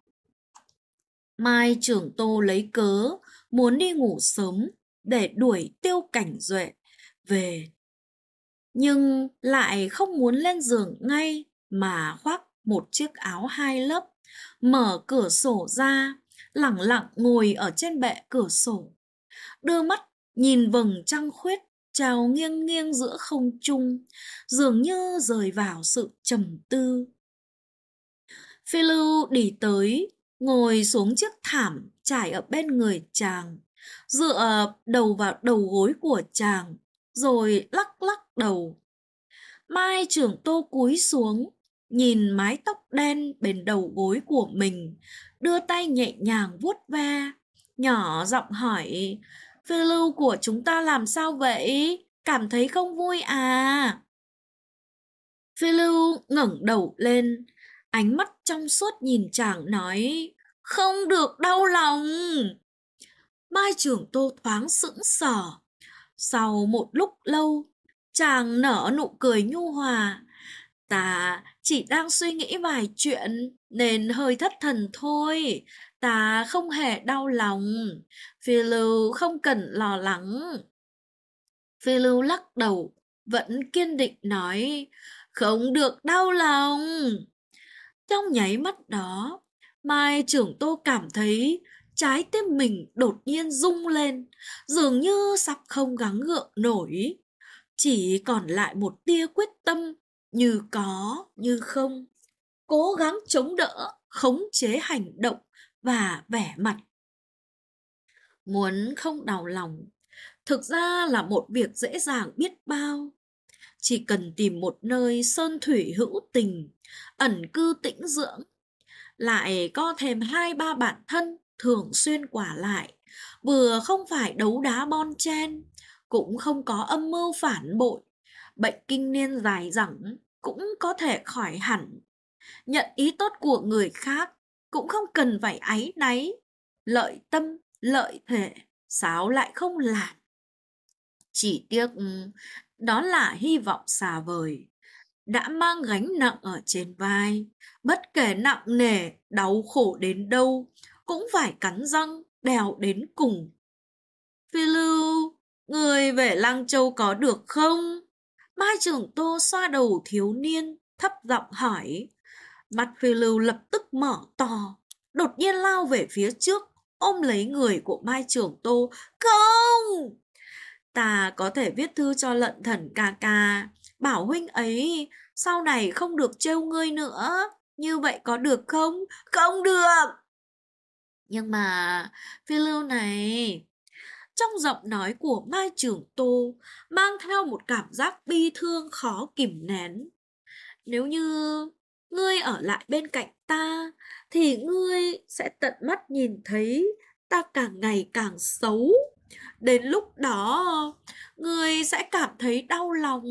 Mai Trường Tô lấy cớ muốn đi ngủ sớm để đuổi Tiêu Cảnh Duệ về, nhưng lại không muốn lên giường ngay mà khoác một chiếc áo hai lớp, mở cửa sổ ra, lẳng lặng ngồi ở trên bệ cửa sổ, đưa mắt nhìn vầng trăng khuyết trao nghiêng nghiêng giữa không trung, dường như rơi vào sự trầm tư. Phi Lưu đi tới, ngồi xuống chiếc thảm trải ở bên người chàng, dựa đầu vào đầu gối của chàng, rồi lắc lắc đầu. Mai Trường Tô cúi xuống, nhìn mái tóc đen bên đầu gối của mình, đưa tay nhẹ nhàng vuốt ve, nhỏ giọng hỏi, Phi Lưu của chúng ta làm sao vậy? Cảm thấy không vui à? Phi Lưu ngẩng đầu lên, ánh mắt trong suốt nhìn chàng nói, không được đau lòng. Mai Trường Tô thoáng sững sờ. Sau một lúc lâu, chàng nở nụ cười nhu hòa. Ta chỉ đang suy nghĩ vài chuyện nên hơi thất thần thôi. Ta không hề đau lòng. Phi Lưu không cần lo lắng. Phi Lưu lắc đầu, vẫn kiên định nói, không được đau lòng. Trong nháy mắt đó, Mai Trưởng Tô cảm thấy trái tim mình đột nhiên rung lên, dường như sắp không gắng gượng nổi. Chỉ còn lại một tia quyết tâm, như có như không, cố gắng chống đỡ, khống chế hành động và vẻ mặt. Muốn không đau lòng, thực ra là một việc dễ dàng biết bao. Chỉ cần tìm một nơi sơn thủy hữu tình, ẩn cư tĩnh dưỡng, lại có thêm 2-3 bạn thân thường xuyên qua lại, vừa không phải đấu đá bon chen, cũng không có âm mưu phản bội, bệnh kinh niên dài dẳng cũng có thể khỏi hẳn. Nhận ý tốt của người khác cũng không cần phải áy náy, lợi tâm, lợi thể, sao lại không làm. Chỉ tiếc đó là hy vọng xa vời, đã mang gánh nặng ở trên vai, bất kể nặng nề, đau khổ đến đâu, cũng phải cắn răng, đèo đến cùng. Phi Lưu, người về Lăng Châu có được không? Mai Trưởng Tô xoa đầu thiếu niên, thấp giọng hỏi. Mắt Phi Lưu lập tức mở to, đột nhiên lao về phía trước, ôm lấy người của Mai Trưởng Tô. Không! Ta có thể viết thư cho Lận Thần ca ca, bảo huynh ấy sau này không được trêu ngươi nữa. Như vậy có được không? Không được! Nhưng mà, Phi Lưu này... Trong giọng nói của Mai Trưởng Tô mang theo một cảm giác bi thương khó kìm nén. Nếu như ngươi ở lại bên cạnh ta, thì ngươi sẽ tận mắt nhìn thấy ta càng ngày càng xấu. Đến lúc đó, ngươi sẽ cảm thấy đau lòng.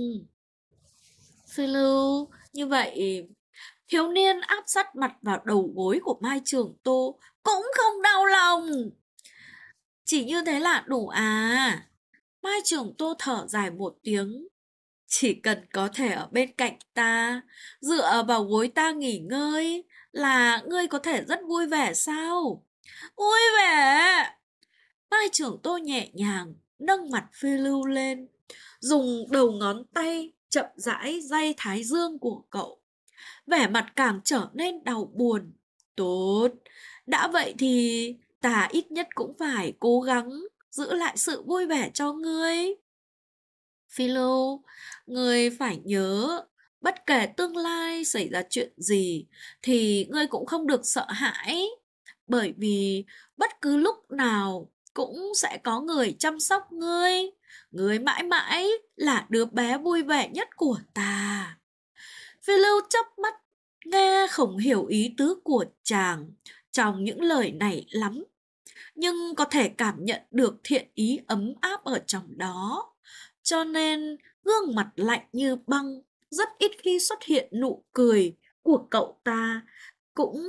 Phi Lưu, như vậy, thiếu niên áp sát mặt vào đầu gối của Mai Trường Tô cũng không đau lòng. Chỉ như thế là đủ à? Mai Trường Tô thở dài một tiếng. Chỉ cần có thể ở bên cạnh ta, dựa vào gối ta nghỉ ngơi, là ngươi có thể rất vui vẻ sao? Vui vẻ! Mai Trưởng Tô nhẹ nhàng nâng mặt Phi Lưu lên, dùng đầu ngón tay chậm rãi day thái dương của cậu. Vẻ mặt càng trở nên đau buồn. Tốt, đã vậy thì ta ít nhất cũng phải cố gắng giữ lại sự vui vẻ cho ngươi. Phi Lưu, ngươi phải nhớ, bất kể tương lai xảy ra chuyện gì thì ngươi cũng không được sợ hãi. Bởi vì bất cứ lúc nào cũng sẽ có người chăm sóc ngươi. Ngươi mãi mãi là đứa bé vui vẻ nhất của ta. Phi Lưu chớp mắt, nghe không hiểu ý tứ của chàng trong những lời này lắm, nhưng có thể cảm nhận được thiện ý ấm áp ở trong đó. Cho nên gương mặt lạnh như băng, rất ít khi xuất hiện nụ cười của cậu ta, cũng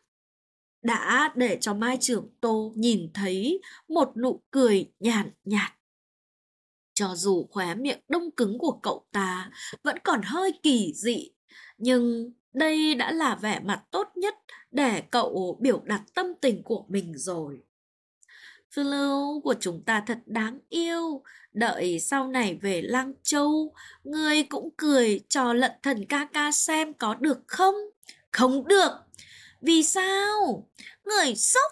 đã để cho Mai Trưởng Tô nhìn thấy một nụ cười nhàn nhạt. Cho dù khóe miệng đông cứng của cậu ta vẫn còn hơi kỳ dị, nhưng đây đã là vẻ mặt tốt nhất để cậu biểu đạt tâm tình của mình rồi. Phi Lưu của chúng ta thật đáng yêu, đợi sau này về Lăng Châu, ngươi cũng cười cho Lận Thần ca ca xem có được không? Không được! Vì sao? Người sốc!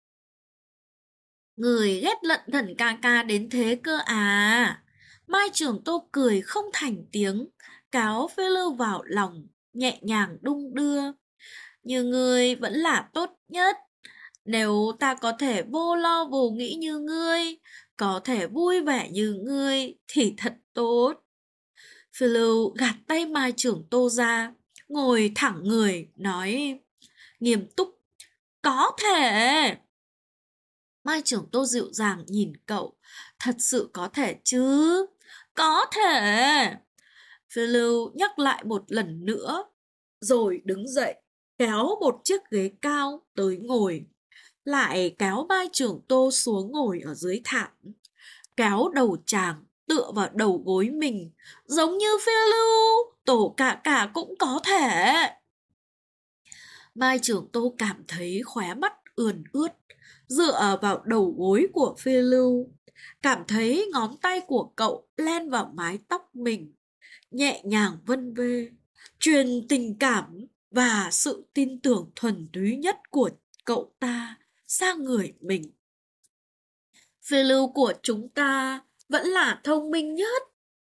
Người ghét Lận Thần ca ca đến thế cơ à? Mai Trường Tô cười không thành tiếng, cáo Phi Lưu vào lòng, nhẹ nhàng đung đưa. Như ngươi vẫn là tốt nhất. Nếu ta có thể vô lo vô nghĩ như ngươi, có thể vui vẻ như ngươi thì thật tốt. Phi Lưu gạt tay Mai Trưởng Tô ra, ngồi thẳng người, nói nghiêm túc. Có thể. Mai Trưởng Tô dịu dàng nhìn cậu. Thật sự có thể chứ? Có thể. Phi Lưu nhắc lại một lần nữa, rồi đứng dậy, kéo một chiếc ghế cao tới ngồi. Lại kéo Mai Trưởng Tô xuống ngồi ở dưới thảm, kéo đầu chàng tựa vào đầu gối mình, giống như Phi Lưu, tổ cả cả cũng có thể. Mai Trưởng Tô cảm thấy khóe mắt ươn ướt, dựa vào đầu gối của Phi Lưu, cảm thấy ngón tay của cậu len vào mái tóc mình, nhẹ nhàng vân vê, truyền tình cảm và sự tin tưởng thuần túy nhất của cậu ta sang người mình. Phiêu lưu của chúng ta vẫn là thông minh nhất.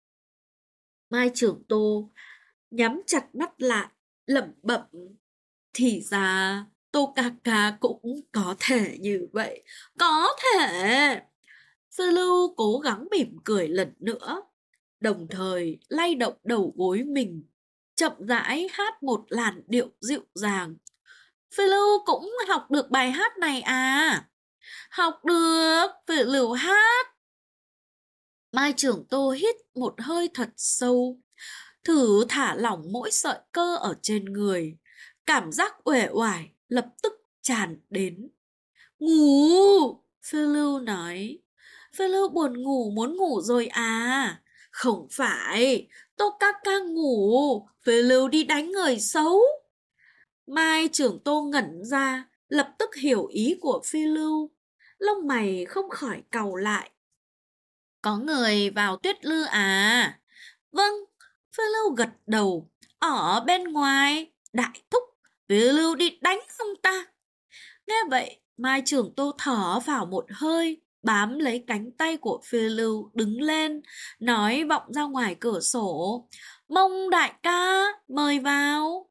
Mai Trưởng Tô nhắm chặt mắt lại, lẩm bẩm. Thì ra Tokaka cũng có thể như vậy. Có thể. Phiêu lưu cố gắng mỉm cười lần nữa, đồng thời lay động đầu gối mình, chậm rãi hát một làn điệu dịu dàng. Phiêu lưu cũng học được bài hát này à? Học được, Phiêu lưu hát. Mai Trưởng Tô hít một hơi thật sâu, thử thả lỏng mỗi sợi cơ ở trên người. Cảm giác uể oải lập tức tràn đến. Ngủ, Phiêu lưu nói. Phiêu lưu buồn ngủ, muốn ngủ rồi à? Không phải, Tokaka ngủ, Phiêu lưu đi đánh người xấu. Mai Trưởng Tô ngẩn ra, lập tức hiểu ý của Phiêu lưu. Lông mày không khỏi cau lại. Có người vào tuyết lư à? Vâng, Phiêu lưu gật đầu. Ở bên ngoài, đại thúc, Phiêu lưu đi đánh ông ta. Nghe vậy, Mai Trưởng Tô thở vào một hơi, bám lấy cánh tay của Phiêu lưu đứng lên, nói vọng ra ngoài cửa sổ. Mông đại ca, mời vào.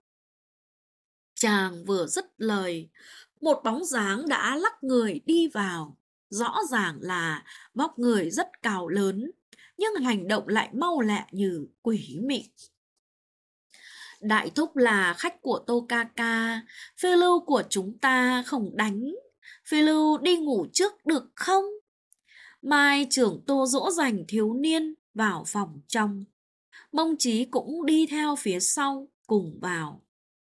Chàng vừa dứt lời, một bóng dáng đã lắc người đi vào. Rõ ràng là vóc người rất cao lớn, nhưng hành động lại mau lẹ như quỷ mị. Đại thúc là khách của Tokaka, Phiêu lưu của chúng ta không đánh. Phiêu lưu đi ngủ trước được không? Mai Trưởng Tô dỗ dành thiếu niên vào phòng trong. Mông Chí cũng đi theo phía sau cùng vào.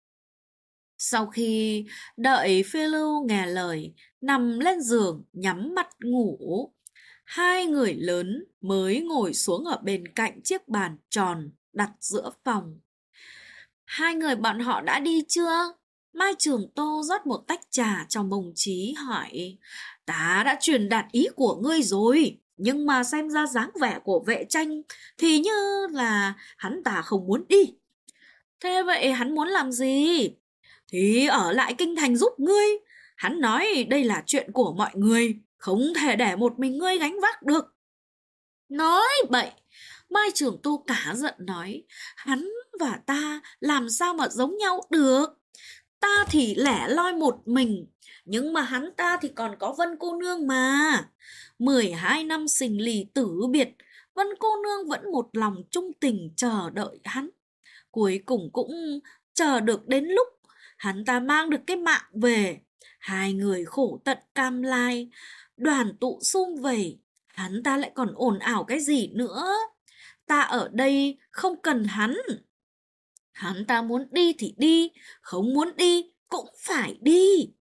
Sau khi đợi Phiêu lưu nghe lời, nằm lên giường nhắm mắt ngủ, hai người lớn mới ngồi xuống ở bên cạnh chiếc bàn tròn đặt giữa phòng. Hai người bọn họ đã đi chưa? Mai Trường Tô rót một tách trà cho Mông Chí hỏi. Ta đã truyền đạt ý của ngươi rồi, nhưng mà xem ra dáng vẻ của vệ tranh thì như là hắn ta không muốn đi. Thế vậy hắn muốn làm gì? Thì ở lại kinh thành giúp ngươi. Hắn nói đây là chuyện của mọi người, không thể để một mình ngươi gánh vác được. Nói bậy, Mai Trường Tô cả giận nói, hắn và ta làm sao mà giống nhau được. Ta thì lẻ loi một mình, nhưng mà hắn ta thì còn có Vân cô nương mà. 12 năm sinh lì tử biệt, Vân cô nương vẫn một lòng trung tình chờ đợi hắn. Cuối cùng cũng chờ được đến lúc hắn ta mang được cái mạng về. Hai người khổ tận cam lai, đoàn tụ sum vầy, hắn ta lại còn ồn ào cái gì nữa. Ta ở đây không cần hắn. Hắn ta muốn đi thì đi, không muốn đi cũng phải đi.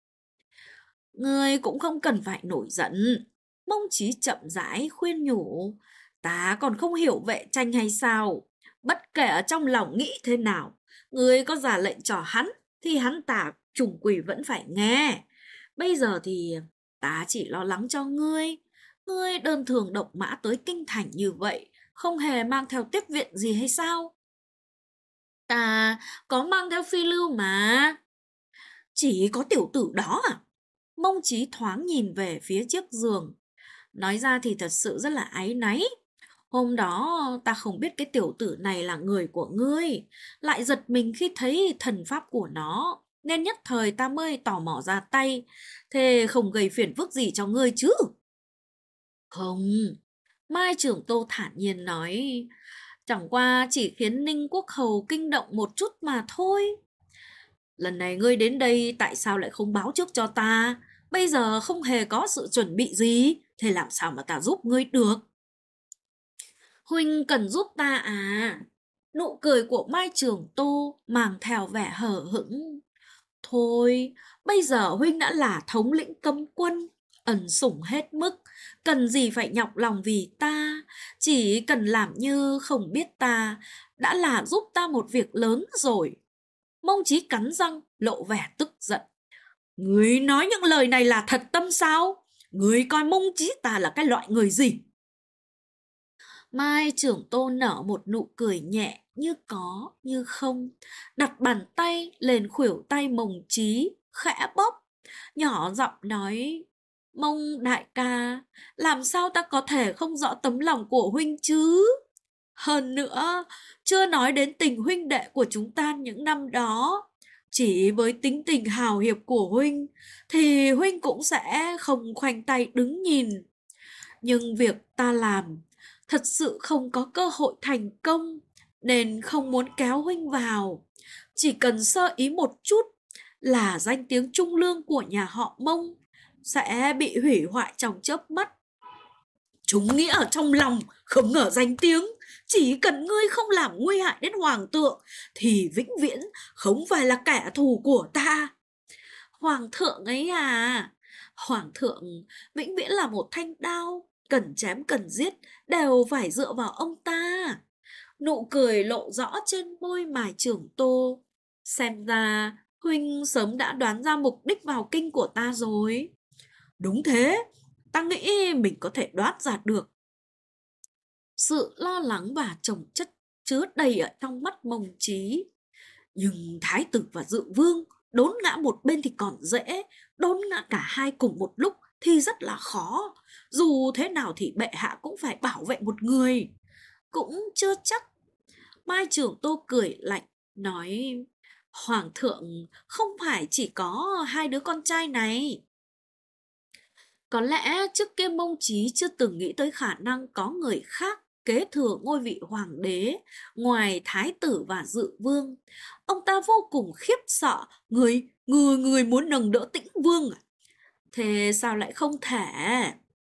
Ngươi cũng không cần phải nổi giận. Mông Chí chậm rãi khuyên nhủ. Ta còn không hiểu vệ tranh hay sao? Bất kể ở trong lòng nghĩ thế nào, ngươi có ra lệnh cho hắn thì hắn ta trùng quỷ vẫn phải nghe. Bây giờ thì ta chỉ lo lắng cho ngươi. Ngươi đơn thường độc mã tới kinh thành như vậy, không hề mang theo tiếp viện gì hay sao? Ta có mang theo phi lưu mà. Chỉ có tiểu tử đó à? Mông Chí thoáng nhìn về phía chiếc giường. Nói ra thì thật sự rất là áy náy. Hôm đó ta không biết cái tiểu tử này là người của ngươi, lại giật mình khi thấy thần pháp của nó, nên nhất thời ta mới tò mò ra tay. Thế không gây phiền phức gì cho ngươi chứ? Không, Mai Trưởng Tô thản nhiên nói, chẳng qua chỉ khiến Ninh Quốc Hầu kinh động một chút mà thôi. Lần này ngươi đến đây tại sao lại không báo trước cho ta? Bây giờ không hề có sự chuẩn bị gì, thế làm sao mà ta giúp ngươi được? Huynh cần giúp ta à? Nụ cười của Mai Trường Tô mang theo vẻ hờ hững. Thôi, bây giờ Huynh đã là thống lĩnh cấm quân, ân sủng hết mức, cần gì phải nhọc lòng vì ta, chỉ cần làm như không biết ta, đã là giúp ta một việc lớn rồi. Mông Chí cắn răng, lộ vẻ tức giận. Ngươi nói những lời này là thật tâm sao? Ngươi coi Mông Chí ta là cái loại người gì? Mai trưởng tôn nở một nụ cười nhẹ như có như không, đặt bàn tay lên khuỷu tay Mông Chí, khẽ bóp, nhỏ giọng nói: Mông đại ca, làm sao ta có thể không rõ tấm lòng của huynh chứ? Hơn nữa, chưa nói đến tình huynh đệ của chúng ta những năm đó. Chỉ với tính tình hào hiệp của huynh, thì huynh cũng sẽ không khoanh tay đứng nhìn. Nhưng việc ta làm thật sự không có cơ hội thành công, nên không muốn kéo huynh vào. Chỉ cần sơ ý một chút là danh tiếng trung lương của nhà họ Mông sẽ bị hủy hoại trong chớp mắt. Chúng nghĩ ở trong lòng, không ngờ danh tiếng. Chỉ cần ngươi không làm nguy hại đến hoàng thượng thì vĩnh viễn không phải là kẻ thù của ta. Hoàng thượng ấy à, hoàng thượng vĩnh viễn là một thanh đao, cần chém cần giết đều phải dựa vào ông ta. Nụ cười lộ rõ trên môi Mài Trưởng Tô. Xem ra huynh sớm đã đoán ra mục đích vào kinh của ta rồi. Đúng thế, ta nghĩ mình có thể đoán ra được. Sự lo lắng và chồng chất chứa đầy ở trong mắt Mông Chí. Nhưng thái tử và dự vương đốn ngã một bên thì còn dễ, đốn ngã cả hai cùng một lúc thì rất là khó. Dù thế nào thì bệ hạ cũng phải bảo vệ một người. Cũng chưa chắc. Mai Trưởng Tô cười lạnh, nói: Hoàng thượng không phải chỉ có hai đứa con trai này. Có lẽ trước kia Mông Chí chưa từng nghĩ tới khả năng có người khác kế thừa ngôi vị hoàng đế ngoài thái tử và dự vương. Ông ta vô cùng khiếp sợ. Người muốn nâng đỡ Tĩnh Vương à? Thế sao lại không thể?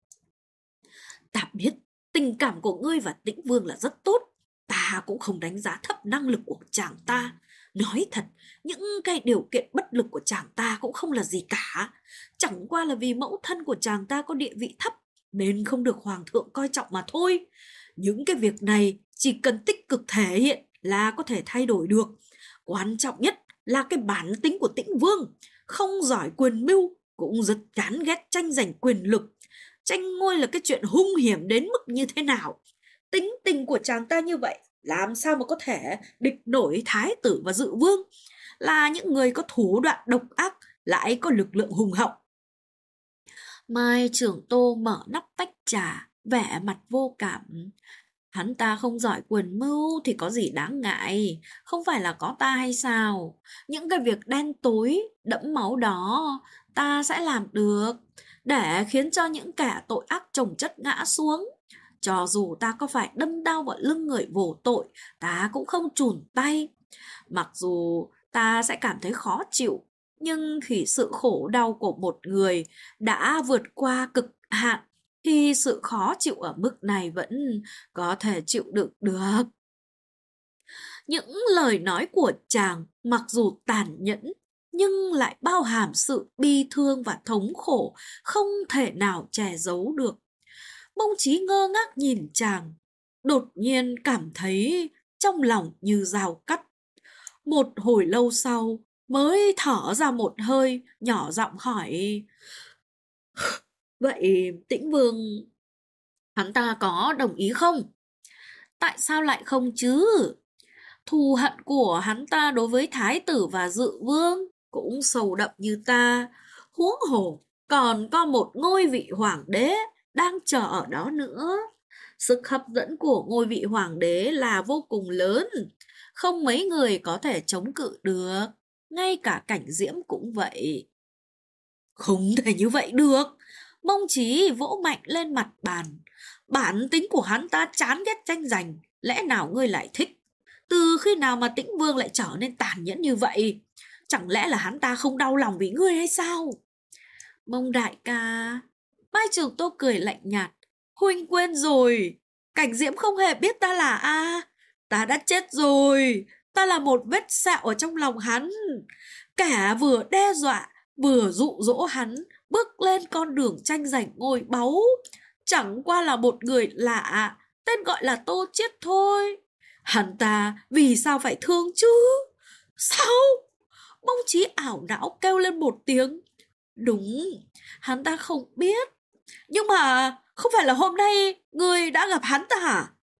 Ta biết tình cảm của ngươi và Tĩnh Vương là rất tốt. Ta cũng không đánh giá thấp năng lực của chàng ta. Nói thật, những cái điều kiện bất lực của chàng ta cũng không là gì cả. Chẳng qua là vì mẫu thân của chàng ta có địa vị thấp nên không được hoàng thượng coi trọng mà thôi. Những cái việc này chỉ cần tích cực thể hiện là có thể thay đổi được. Quan trọng nhất là cái bản tính của Tĩnh Vương. Không giỏi quyền mưu, cũng rất chán ghét tranh giành quyền lực. Tranh ngôi là cái chuyện hung hiểm đến mức như thế nào. Tính tình của chàng ta như vậy, làm sao mà có thể địch nổi thái tử và dự vương, là những người có thủ đoạn độc ác, lại có lực lượng hùng hậu. Mai Trưởng Tô mở nắp tách trà, vẻ mặt vô cảm. Hắn ta không giỏi quyền mưu thì có gì đáng ngại, không phải là có ta hay sao? Những cái việc đen tối, đẫm máu đó ta sẽ làm được, để khiến cho những kẻ tội ác chồng chất ngã xuống. Cho dù ta có phải đâm đao vào lưng người vô tội, ta cũng không chùn tay. Mặc dù ta sẽ cảm thấy khó chịu, nhưng khi sự khổ đau của một người đã vượt qua cực hạn, thì sự khó chịu ở mức này vẫn có thể chịu đựng được. Những lời nói của chàng mặc dù tàn nhẫn, nhưng lại bao hàm sự bi thương và thống khổ không thể nào che giấu được. Mông Chí ngơ ngác nhìn chàng, đột nhiên cảm thấy trong lòng như dao cắt. Một hồi lâu sau mới thở ra một hơi, nhỏ giọng hỏi: Vậy Tĩnh Vương, hắn ta có đồng ý không? Tại sao lại không chứ? Thù hận của hắn ta đối với thái tử và dự vương cũng sâu đậm như ta. Huống hồ còn có một ngôi vị hoàng đế đang chờ ở đó nữa. Sức hấp dẫn của ngôi vị hoàng đế là vô cùng lớn, không mấy người có thể chống cự được. Ngay cả Cảnh Diễm cũng vậy. Không thể như vậy được. Mông Chí vỗ mạnh lên mặt bàn. Bản tính của hắn ta chán ghét tranh giành, lẽ nào ngươi lại thích? Từ khi nào mà Tĩnh Vương lại trở nên tàn nhẫn như vậy? Chẳng lẽ là hắn ta không đau lòng vì ngươi hay sao? Mông đại ca. Mai Trường Tô cười lạnh nhạt. Huynh quên rồi, Cảnh Diễm không hề biết ta là A. Ta đã chết rồi. Ta là một vết sẹo ở trong lòng hắn. Cả vừa đe dọa, vừa dụ dỗ hắn bước lên con đường tranh giành ngôi báu. Chẳng qua là một người lạ, tên gọi là Tô Chiết thôi. Hắn ta vì sao phải thương chứ? Sao? Mông Chí ảo não kêu lên một tiếng. Đúng, hắn ta không biết. Nhưng mà không phải là hôm nay ngươi đã gặp hắn ta hả?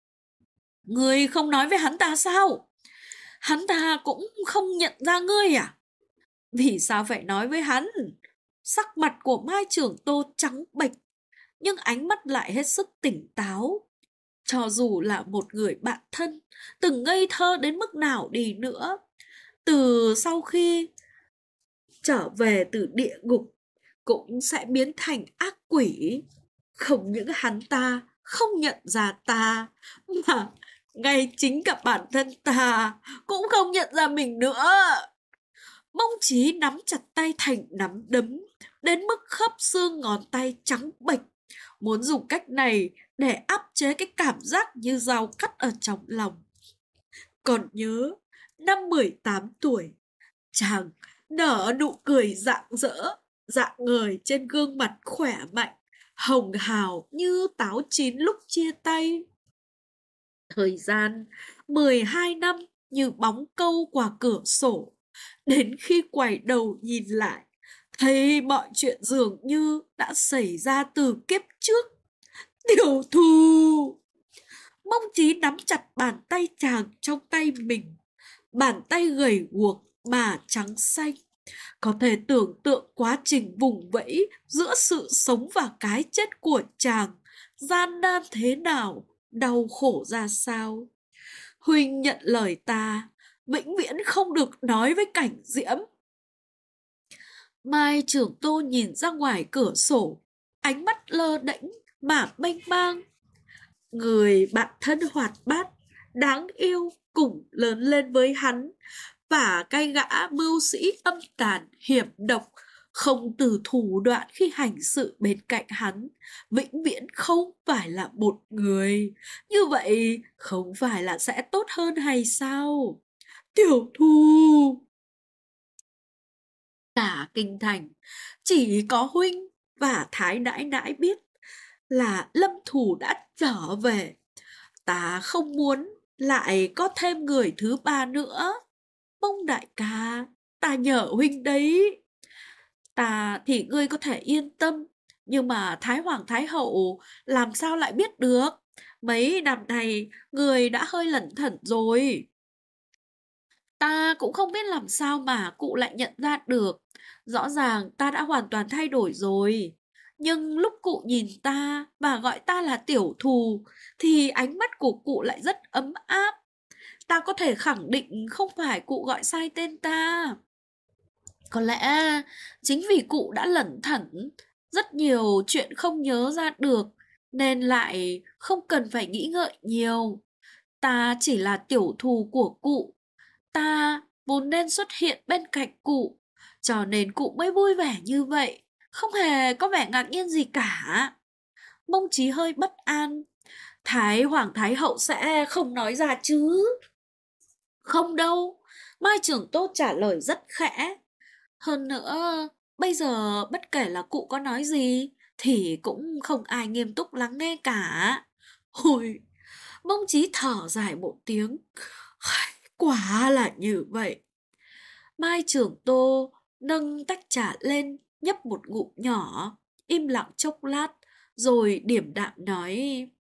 Ngươi không nói với hắn ta sao? Hắn ta cũng không nhận ra ngươi à? Vì sao phải nói với hắn? Sắc mặt của Mai Trưởng Tô trắng bệch, nhưng ánh mắt lại hết sức tỉnh táo. Cho dù là một người bạn thân, từng ngây thơ đến mức nào đi nữa, từ sau khi trở về từ địa ngục, cũng sẽ biến thành ác quỷ. Không những hắn ta không nhận ra ta, mà ngay chính cả bản thân ta cũng không nhận ra mình nữa. Mông Chí nắm chặt tay thành nắm đấm, đến mức khớp xương ngón tay trắng bệch, muốn dùng cách này để áp chế cái cảm giác như dao cắt ở trong lòng. Còn nhớ, năm 18 tuổi, chàng nở nụ cười rạng rỡ, rạng ngời trên gương mặt khỏe mạnh, hồng hào như táo chín lúc chia tay. Thời gian 12 năm như bóng câu qua cửa sổ, đến khi quay đầu nhìn lại, thấy mọi chuyện dường như đã xảy ra từ kiếp trước. Tiểu Thù! Mông Chí nắm chặt bàn tay chàng trong tay mình, bàn tay gầy guộc mà trắng xanh. Có thể tưởng tượng quá trình vùng vẫy giữa sự sống và cái chết của chàng gian nan thế nào, đau khổ ra sao. Huynh nhận lời ta, vĩnh viễn không được nói với Cảnh Diễm. Mai Trưởng Tô nhìn ra ngoài cửa sổ, ánh mắt lơ đễnh mà mênh mang. Người bạn thân hoạt bát, đáng yêu cùng lớn lên với hắn, và cái gã mưu sĩ âm tàn hiểm độc, không từ thủ đoạn khi hành sự bên cạnh hắn, vĩnh viễn không phải là một người. Như vậy không phải là sẽ tốt hơn hay sao? Tiểu Thu! Cả kinh thành chỉ có huynh và Thái nãi nãi biết là Lâm Thủ đã trở về. Ta không muốn lại có thêm người thứ ba nữa. Mông đại ca, ta nhờ huynh đấy. Ta thì ngươi có thể yên tâm, nhưng mà Thái Hoàng Thái Hậu làm sao lại biết được? Mấy năm này người đã hơi lẩn thẩn rồi. Ta cũng không biết làm sao mà cụ lại nhận ra được. Rõ ràng ta đã hoàn toàn thay đổi rồi. Nhưng lúc cụ nhìn ta và gọi ta là tiểu thù, thì ánh mắt của cụ lại rất ấm áp. Ta có thể khẳng định không phải cụ gọi sai tên ta. Có lẽ chính vì cụ đã lẩn thẩn, rất nhiều chuyện không nhớ ra được, nên lại không cần phải nghĩ ngợi nhiều. Ta chỉ là tiểu thù của cụ. Ta vốn nên xuất hiện bên cạnh cụ, cho nên cụ mới vui vẻ như vậy, không hề có vẻ ngạc nhiên gì cả. Mông Chí hơi bất an. Thái Hoàng Thái Hậu sẽ không nói ra chứ? Không đâu, Mai Trưởng Tốt trả lời rất khẽ. Hơn nữa, bây giờ bất kể là cụ có nói gì, thì cũng không ai nghiêm túc lắng nghe cả. Ôi, Mông Chí thở dài một tiếng. Quả là như vậy. Mai Trưởng Tô nâng tách trà lên, nhấp một ngụm nhỏ, im lặng chốc lát, rồi điềm đạm nói: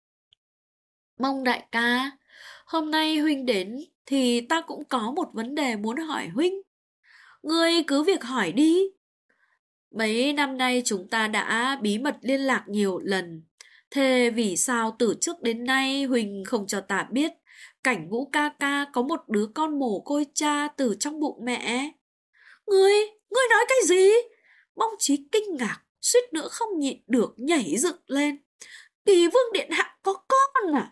Mông đại ca, hôm nay huynh đến thì ta cũng có một vấn đề muốn hỏi huynh. Ngươi cứ việc hỏi đi. Mấy năm nay chúng ta đã bí mật liên lạc nhiều lần. Thế vì sao từ trước đến nay huynh không cho ta biết Cảnh Vũ ca ca có một đứa con mồ côi cha từ trong bụng mẹ? Ngươi, ngươi nói cái gì? Mông Chí kinh ngạc, suýt nữa không nhịn được nhảy dựng lên. Kỳ vương điện hạ có con à?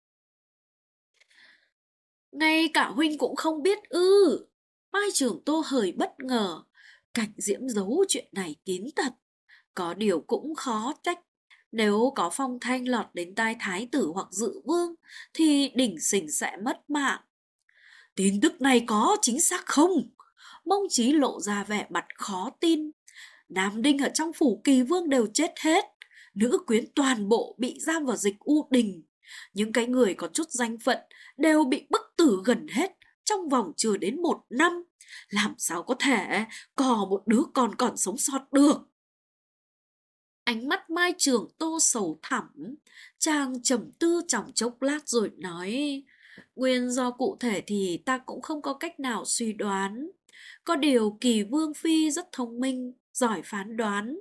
Ngay cả huynh cũng không biết ư? Mai Trường Tô hơi bất ngờ. Cảnh Diễm giấu chuyện này kín thật. Có điều cũng khó trách. Nếu có phong thanh lọt đến tai thái tử hoặc dự vương, thì đỉnh sình sẽ mất mạng. Tin tức này có chính xác không? Mông Chí lộ ra vẻ mặt khó tin. Nam đinh ở trong phủ Kỳ vương đều chết hết. Nữ quyến toàn bộ bị giam vào dịch u đình. Những cái người có chút danh phận đều bị bức tử gần hết trong vòng chưa đến 1 năm. Làm sao có thể có một đứa con còn sống sót được? Ánh mắt Mai Trường Tô sầu thẳm, chàng trầm tư trong chốc lát rồi nói: Nguyên do cụ thể thì ta cũng không có cách nào suy đoán. Có điều Kỳ Vương Phi rất thông minh, giỏi phán đoán.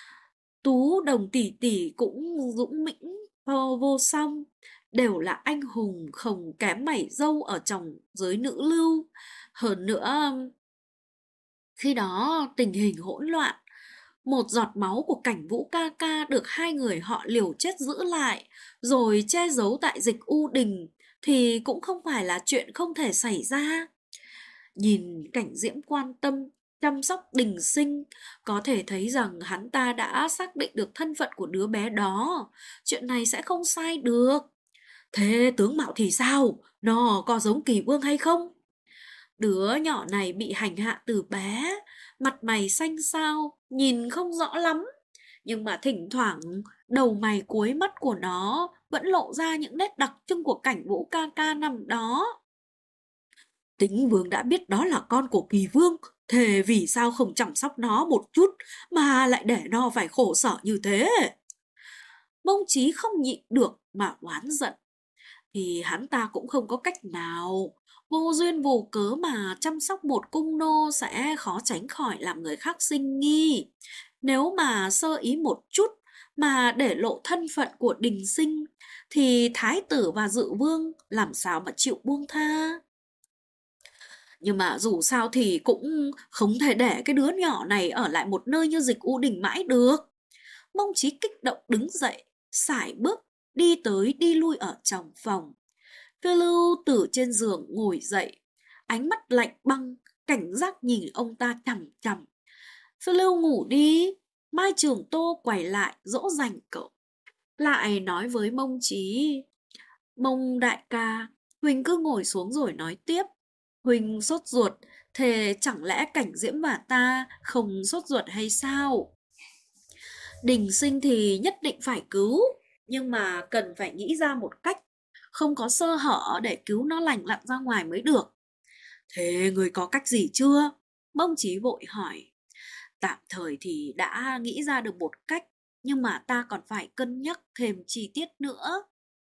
Tú Đồng tỷ tỷ cũng dũng mãnh vô song, đều là anh hùng không kém mảy dâu ở trong giới nữ lưu. Hơn nữa, khi đó tình hình hỗn loạn, một giọt máu của Cảnh Vũ ca ca được hai người họ liều chết giữ lại, rồi che giấu tại Dịch U Đình thì cũng không phải là chuyện không thể xảy ra. Nhìn Cảnh Diễm quan tâm, chăm sóc Đình Sinh, có thể thấy rằng hắn ta đã xác định được thân phận của đứa bé đó. Chuyện này sẽ không sai được. Thế tướng mạo thì sao? Nó có giống Kỳ Vương hay không? Đứa nhỏ này bị hành hạ từ bé, mặt mày xanh xao, nhìn không rõ lắm. Nhưng mà thỉnh thoảng, đầu mày cuối mắt của nó vẫn lộ ra những nét đặc trưng của Cảnh Vũ ca ca nằm đó. Tĩnh Vương đã biết đó là con của Kỳ Vương, thế vì sao không chăm sóc nó một chút mà lại để nó phải khổ sở như thế? Mông Chí không nhịn được mà oán giận. Thì hắn ta cũng không có cách nào. Vô duyên vô cớ mà chăm sóc một cung nô sẽ khó tránh khỏi làm người khác sinh nghi. Nếu mà sơ ý một chút mà để lộ thân phận của Đình Sinh thì thái tử và dự vương làm sao mà chịu buông tha. Nhưng mà dù sao thì cũng không thể để cái đứa nhỏ này ở lại một nơi như Dịch U Đình mãi được. Mông Chí kích động đứng dậy, sải bước, đi tới đi lui ở trong phòng. Phiêu Lưu từ trên giường ngồi dậy, ánh mắt lạnh băng, cảnh giác nhìn ông ta chằm chằm. Phiêu Lưu ngủ đi. Mai Trường Tô quay lại dỗ dành cậu. Lại nói với Mông Chí, Mông đại ca, Huỳnh cứ ngồi xuống rồi nói tiếp. Huỳnh sốt ruột, thế chẳng lẽ Cảnh Diễm và ta không sốt ruột hay sao? Đình Sinh thì nhất định phải cứu, nhưng mà cần phải nghĩ ra một cách, không có sơ hở để cứu nó lành lặn ra ngoài mới được. Thế người có cách gì chưa? Mông Chí vội hỏi. Tạm thời thì đã nghĩ ra được một cách, nhưng mà ta còn phải cân nhắc thêm chi tiết nữa.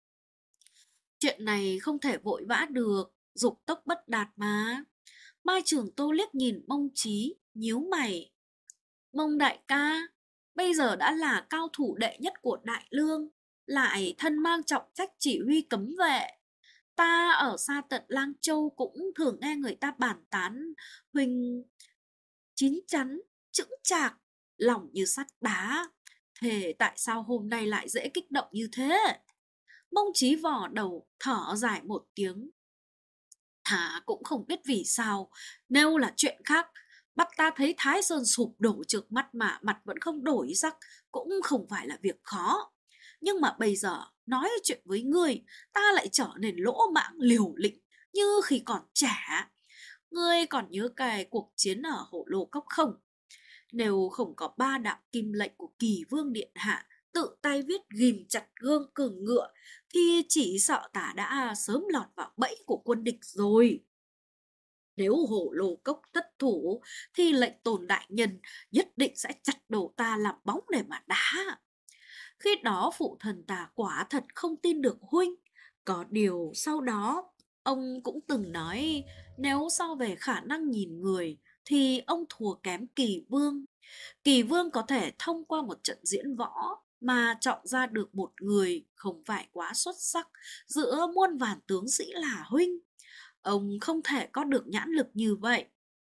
Chuyện này không thể vội vã được, dục tốc bất đạt mà. Mai Trường Tô liếc nhìn Mông Chí, nhíu mày. Mông đại ca, bây giờ đã là cao thủ đệ nhất của Đại Lương, lại thân mang trọng trách chỉ huy cấm vệ. Ta ở xa tận Lang Châu cũng thường nghe người ta bàn tán Huỳnh chín chắn, chững chạc, lòng như sắt đá. Thế tại sao hôm nay lại dễ kích động như thế? Mông Chí vò đầu, thở dài một tiếng. Thà cũng không biết vì sao, nếu là chuyện khác, bắt ta thấy Thái Sơn sụp đổ trước mắt mà mặt vẫn không đổi sắc, cũng không phải là việc khó. Nhưng mà bây giờ, nói chuyện với ngươi, ta lại trở nên lỗ mãng liều lĩnh như khi còn trẻ. Ngươi còn nhớ cái cuộc chiến ở Hổ Lô Cốc không? Nếu không có ba đạo kim lệnh của Kỳ Vương Điện Hạ tự tay viết ghim chặt gương cường ngựa, thì chỉ sợ ta đã sớm lọt vào bẫy của quân địch rồi. Nếu Hổ Lô Cốc thất thủ, thì lệnh Tôn đại nhân nhất định sẽ chặt đầu ta làm bóng để mà đá. Khi đó phụ thần ta quả thật không tin được huynh. Có điều sau đó, ông cũng từng nói nếu so về khả năng nhìn người thì ông thua kém Kỳ Vương. Kỳ Vương có thể thông qua một trận diễn võ mà chọn ra được một người không phải quá xuất sắc giữa muôn vàn tướng sĩ là huynh. Ông không thể có được nhãn lực như vậy.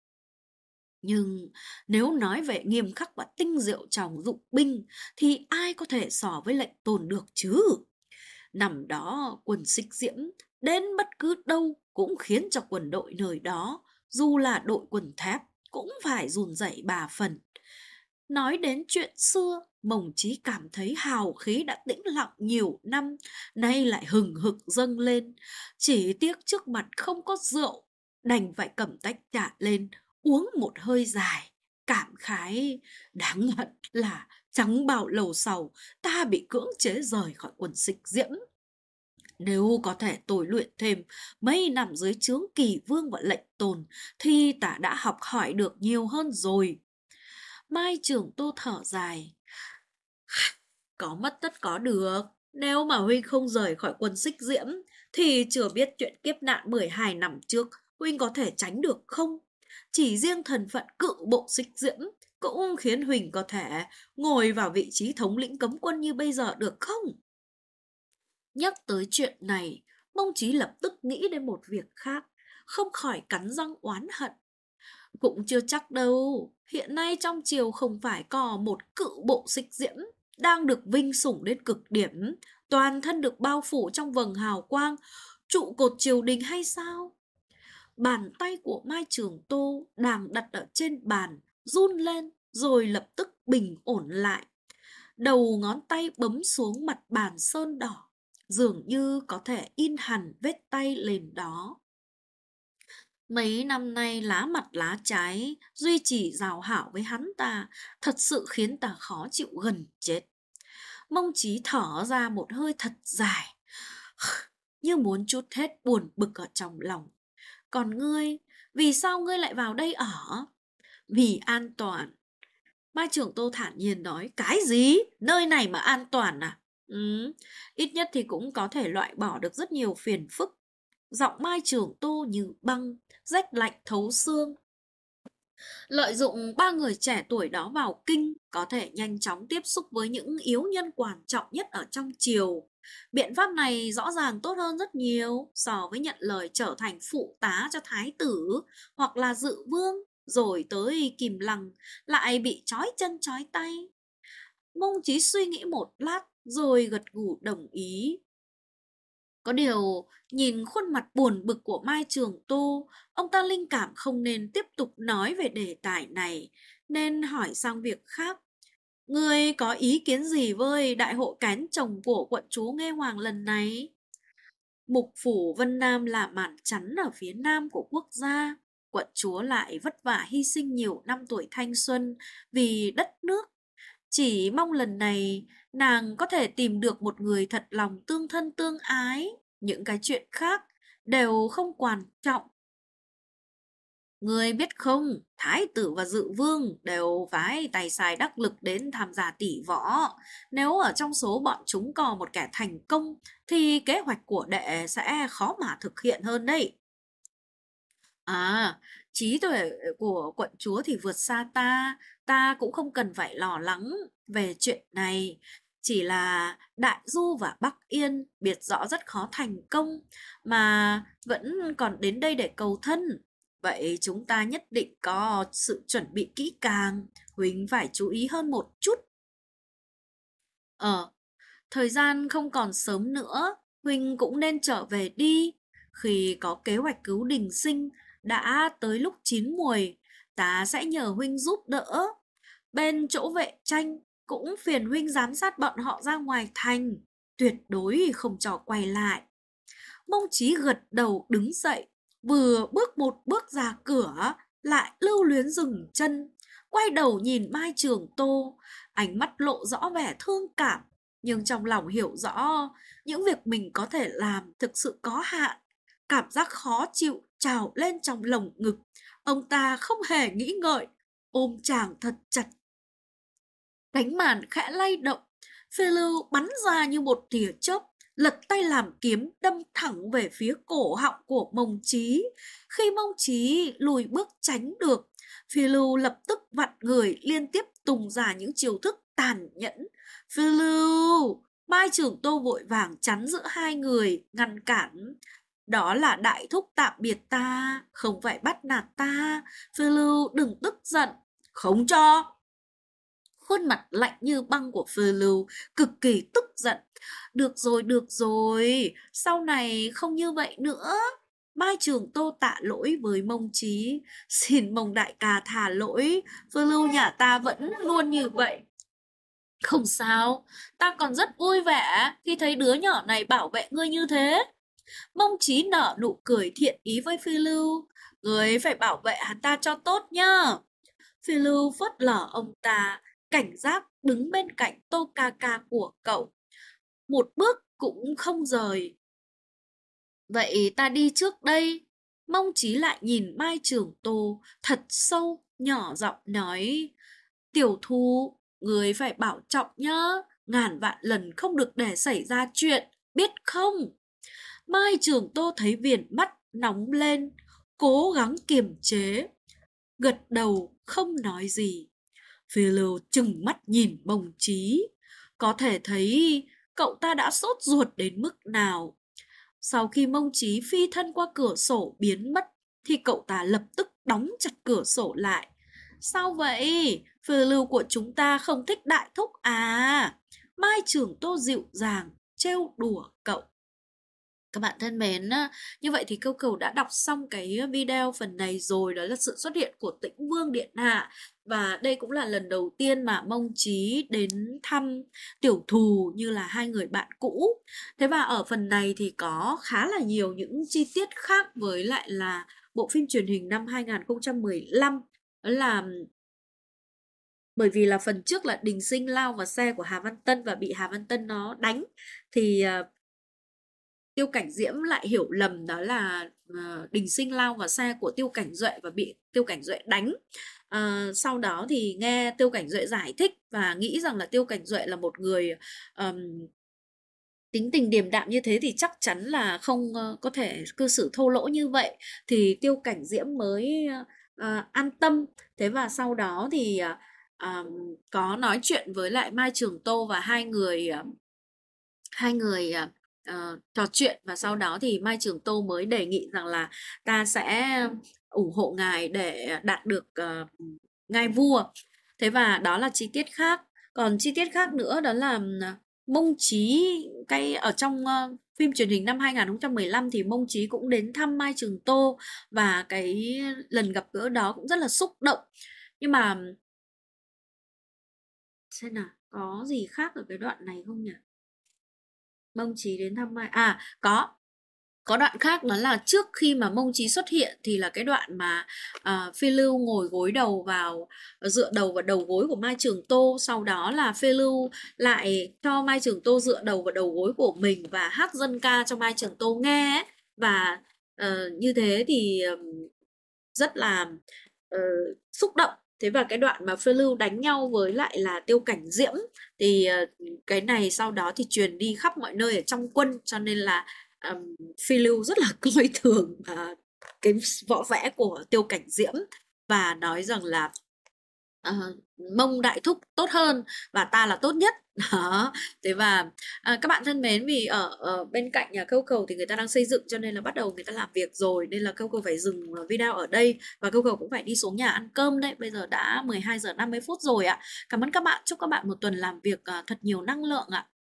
Nhưng nếu nói về nghiêm khắc và tinh diệu trong dụng binh thì ai có thể so với lệnh Tôn được chứ? Năm đó quân Xích Diễm đến bất cứ đâu cũng khiến cho quân đội nơi đó, dù là đội quân thép, cũng phải run rẩy ba phần. Nói đến chuyện xưa, Mông Chí cảm thấy hào khí đã tĩnh lặng nhiều năm, nay lại hừng hực dâng lên. Chỉ tiếc trước mặt không có rượu, đành phải cầm tách trà lên, uống một hơi dài, cảm khái. Đáng hận là chẳng bao lâu sau, ta bị cưỡng chế rời khỏi quân Xích Diễm. Nếu có thể tôi luyện thêm mấy năm dưới trướng Kỳ Vương và lệnh Tôn, thì ta đã học hỏi được nhiều hơn rồi. Mai Trường Tô thở dài. Có mất tất có được. Nếu mà huynh không rời khỏi quân Xích Diễm thì chưa biết chuyện kiếp nạn 12 năm trước huynh có thể tránh được không? Chỉ riêng thân phận cự bộ Xích Diễm cũng khiến huynh có thể ngồi vào vị trí thống lĩnh cấm quân như bây giờ được không? Nhắc tới chuyện này, Mông Chí lập tức nghĩ đến một việc khác, không khỏi cắn răng oán hận. Cũng chưa chắc đâu, hiện nay trong triều không phải có một cự bộ Xích Diễm đang được vinh sủng đến cực điểm, toàn thân được bao phủ trong vầng hào quang, trụ cột triều đình hay sao? Bàn tay của Mai Trường Tô đang đặt ở trên bàn, run lên rồi lập tức bình ổn lại. Đầu ngón tay bấm xuống mặt bàn sơn đỏ, dường như có thể in hẳn vết tay lên đó. Mấy năm nay lá mặt lá trái, duy trì giao hảo với hắn ta, thật sự khiến ta khó chịu gần chết. Mông Chí thở ra một hơi thật dài, như muốn trút hết buồn bực ở trong lòng. Còn ngươi, vì sao ngươi lại vào đây ở? Vì an toàn. Mai Trường Tô thản nhiên nói, cái gì? Nơi này mà an toàn à? Ít nhất thì cũng có thể loại bỏ được rất nhiều phiền phức. Giọng Mai Trường Tô như băng, rét lạnh thấu xương. Lợi dụng ba người trẻ tuổi đó vào kinh, có thể nhanh chóng tiếp xúc với những yếu nhân quan trọng nhất ở trong triều. Biện pháp này rõ ràng tốt hơn rất nhiều so với nhận lời trở thành phụ tá cho thái tử hoặc là dự vương, rồi tới kìm lằng lại bị trói chân trói tay. Mông Chí suy nghĩ một lát rồi gật gù đồng ý. Có điều, nhìn khuôn mặt buồn bực của Mai Trường Tô, ông ta linh cảm không nên tiếp tục nói về đề tài này, nên hỏi sang việc khác. Ngươi có ý kiến gì với đại hội kén chồng của quận chúa Nghê Hoàng lần này? Mục phủ Vân Nam là màn chắn ở phía nam của quốc gia. Quận chúa lại vất vả hy sinh nhiều năm tuổi thanh xuân vì đất nước. Chỉ mong lần này nàng có thể tìm được một người thật lòng tương thân tương ái. Những cái chuyện khác đều không quan trọng. Ngươi biết không, thái tử và dự vương đều phái tài sai đắc lực đến tham gia tỷ võ. Nếu ở trong số bọn chúng có một kẻ thành công, thì kế hoạch của đệ sẽ khó mà thực hiện hơn đấy. À, trí tuệ của quận chúa thì vượt xa ta, ta cũng không cần phải lo lắng về chuyện này. Chỉ là Đại Du và Bắc Yên biết rõ rất khó thành công, mà vẫn còn đến đây để cầu thân. Vậy chúng ta nhất định có sự chuẩn bị kỹ càng, Huỳnh phải chú ý hơn một chút. Thời gian không còn sớm nữa, Huỳnh cũng nên trở về đi. Khi có kế hoạch cứu Đình Sinh, đã tới lúc chín muồi, ta sẽ nhờ Huynh giúp đỡ. Bên chỗ vệ tranh, cũng phiền Huynh giám sát bọn họ ra ngoài thành, tuyệt đối không cho quay lại. Mông Chí gật đầu đứng dậy, vừa bước một bước ra cửa, lại lưu luyến dừng chân, quay đầu nhìn Mai Trường Tô, ánh mắt lộ rõ vẻ thương cảm, nhưng trong lòng hiểu rõ những việc mình có thể làm thực sự có hạn. Cảm giác khó chịu trào lên trong lồng ngực, ông ta không hề nghĩ ngợi, ôm chàng thật chặt. Cánh màn khẽ lay động, Phi Lưu bắn ra như một tia chớp, lật tay làm kiếm đâm thẳng về phía cổ họng của Mông Chí. Khi Mông Chí lùi bước tránh được, Phi Lưu lập tức vặn người liên tiếp tung ra những chiêu thức tàn nhẫn. Phi Lưu! Mai Trường Tô vội vàng chắn giữa hai người, ngăn cản. Đó là đại thúc tạm biệt ta, không phải bắt nạt ta. Phi Lưu đừng tức giận. Không cho! Khuôn mặt lạnh như băng của Phi Lưu cực kỳ tức giận. Được rồi, sau này không như vậy nữa. Mai Trường Tô tạ lỗi với Mông Chí. Xin Mông đại ca thả lỗi, Phi Lưu nhà ta vẫn luôn như vậy. Không sao, ta còn rất vui vẻ khi thấy đứa nhỏ này bảo vệ ngươi như thế. Mông Chí nở nụ cười thiện ý với Phi Lưu. Ngươi phải bảo vệ hắn ta cho tốt nhá. Phi Lưu phớt lờ ông ta, cảnh giác đứng bên cạnh Tô ca ca của cậu. Một bước cũng không rời. Vậy ta đi trước đây. Mông Chí lại nhìn Mai Trường Tô thật sâu, nhỏ giọng nói. Tiểu Thu, người phải bảo trọng nhá. ngàn vạn lần không được để xảy ra chuyện, biết không? Mai Trường Tô thấy viền mắt nóng lên, cố gắng kiềm chế, gật đầu không nói gì. Phê Lưu trừng mắt nhìn Mông Trí, có thể thấy cậu ta đã sốt ruột đến mức nào. Sau khi Mông Trí phi thân qua cửa sổ biến mất, thì cậu ta lập tức đóng chặt cửa sổ lại. Sao vậy? Phê Lưu của chúng ta không thích đại thúc à? Mai Trường Tô dịu dàng, trêu đùa cậu. Các bạn thân mến, như vậy thì Câu Cầu đã đọc xong cái video phần này rồi, đó là sự xuất hiện của Tĩnh Vương Điện Hạ. Và đây cũng là lần đầu tiên mà Mông Trí đến thăm Tiểu Thù như là hai người bạn cũ. Thế và ở phần này thì có khá là nhiều những chi tiết khác với lại là bộ phim truyền hình năm 2015. Đó là bởi vì là phần trước là Đình Sinh lao vào xe của Hà Văn Tân và bị Hà Văn Tân nó đánh, thì Tiêu Cảnh Diễm lại hiểu lầm đó là Đình Sinh lao vào xe của Tiêu Cảnh Duệ và bị Tiêu Cảnh Duệ đánh. Sau đó thì nghe Tiêu Cảnh Duệ giải thích và nghĩ rằng là Tiêu Cảnh Duệ là một người tính tình điềm đạm như thế thì chắc chắn là không có thể cư xử thô lỗ như vậy, thì Tiêu Cảnh Diễm mới an tâm. Thế và sau đó thì có nói chuyện với lại Mai Trường Tô và hai người trò chuyện, và sau đó thì Mai Trường Tô mới đề nghị rằng là ta sẽ ủng hộ ngài để đạt được ngai vua. Thế và đó là chi tiết khác. Còn chi tiết khác nữa đó là Mông Trí, cái ở trong phim truyền hình năm 2015 thì Mông Trí cũng đến thăm Mai Trường Tô, và cái lần gặp gỡ đó cũng rất là xúc động. Nhưng mà xem nào, có gì khác ở cái đoạn này không nhỉ? Mông Trí đến thăm Mai có đoạn khác, đó là trước khi mà Mông Trí xuất hiện thì là cái đoạn mà Phi Lưu ngồi gối đầu vào, dựa đầu vào đầu gối của Mai Trường Tô. Sau đó là Phi Lưu lại cho Mai Trường Tô dựa đầu vào đầu gối của mình và hát dân ca cho Mai Trường Tô nghe ấy. Và như thế thì rất là xúc động. Thế và cái đoạn mà Phi Lưu đánh nhau với lại là Tiêu Cảnh Diễm thì cái này sau đó thì truyền đi khắp mọi nơi ở trong quân, cho nên là Phi Lưu rất là coi thường cái võ vẽ của Tiêu Cảnh Diễm, và nói rằng là Mông đại thúc tốt hơn và ta là tốt nhất đó. Thế và các bạn thân mến, vì ở bên cạnh nhà Câu Cầu thì người ta đang xây dựng, cho nên là bắt đầu người ta làm việc rồi, nên là Câu Cầu phải dừng video ở đây, và Câu Cầu cũng phải đi xuống nhà ăn cơm đấy. Bây giờ đã 12 giờ 50 phút rồi ạ. Cảm ơn các bạn, chúc các bạn một tuần làm việc thật nhiều năng lượng ạ.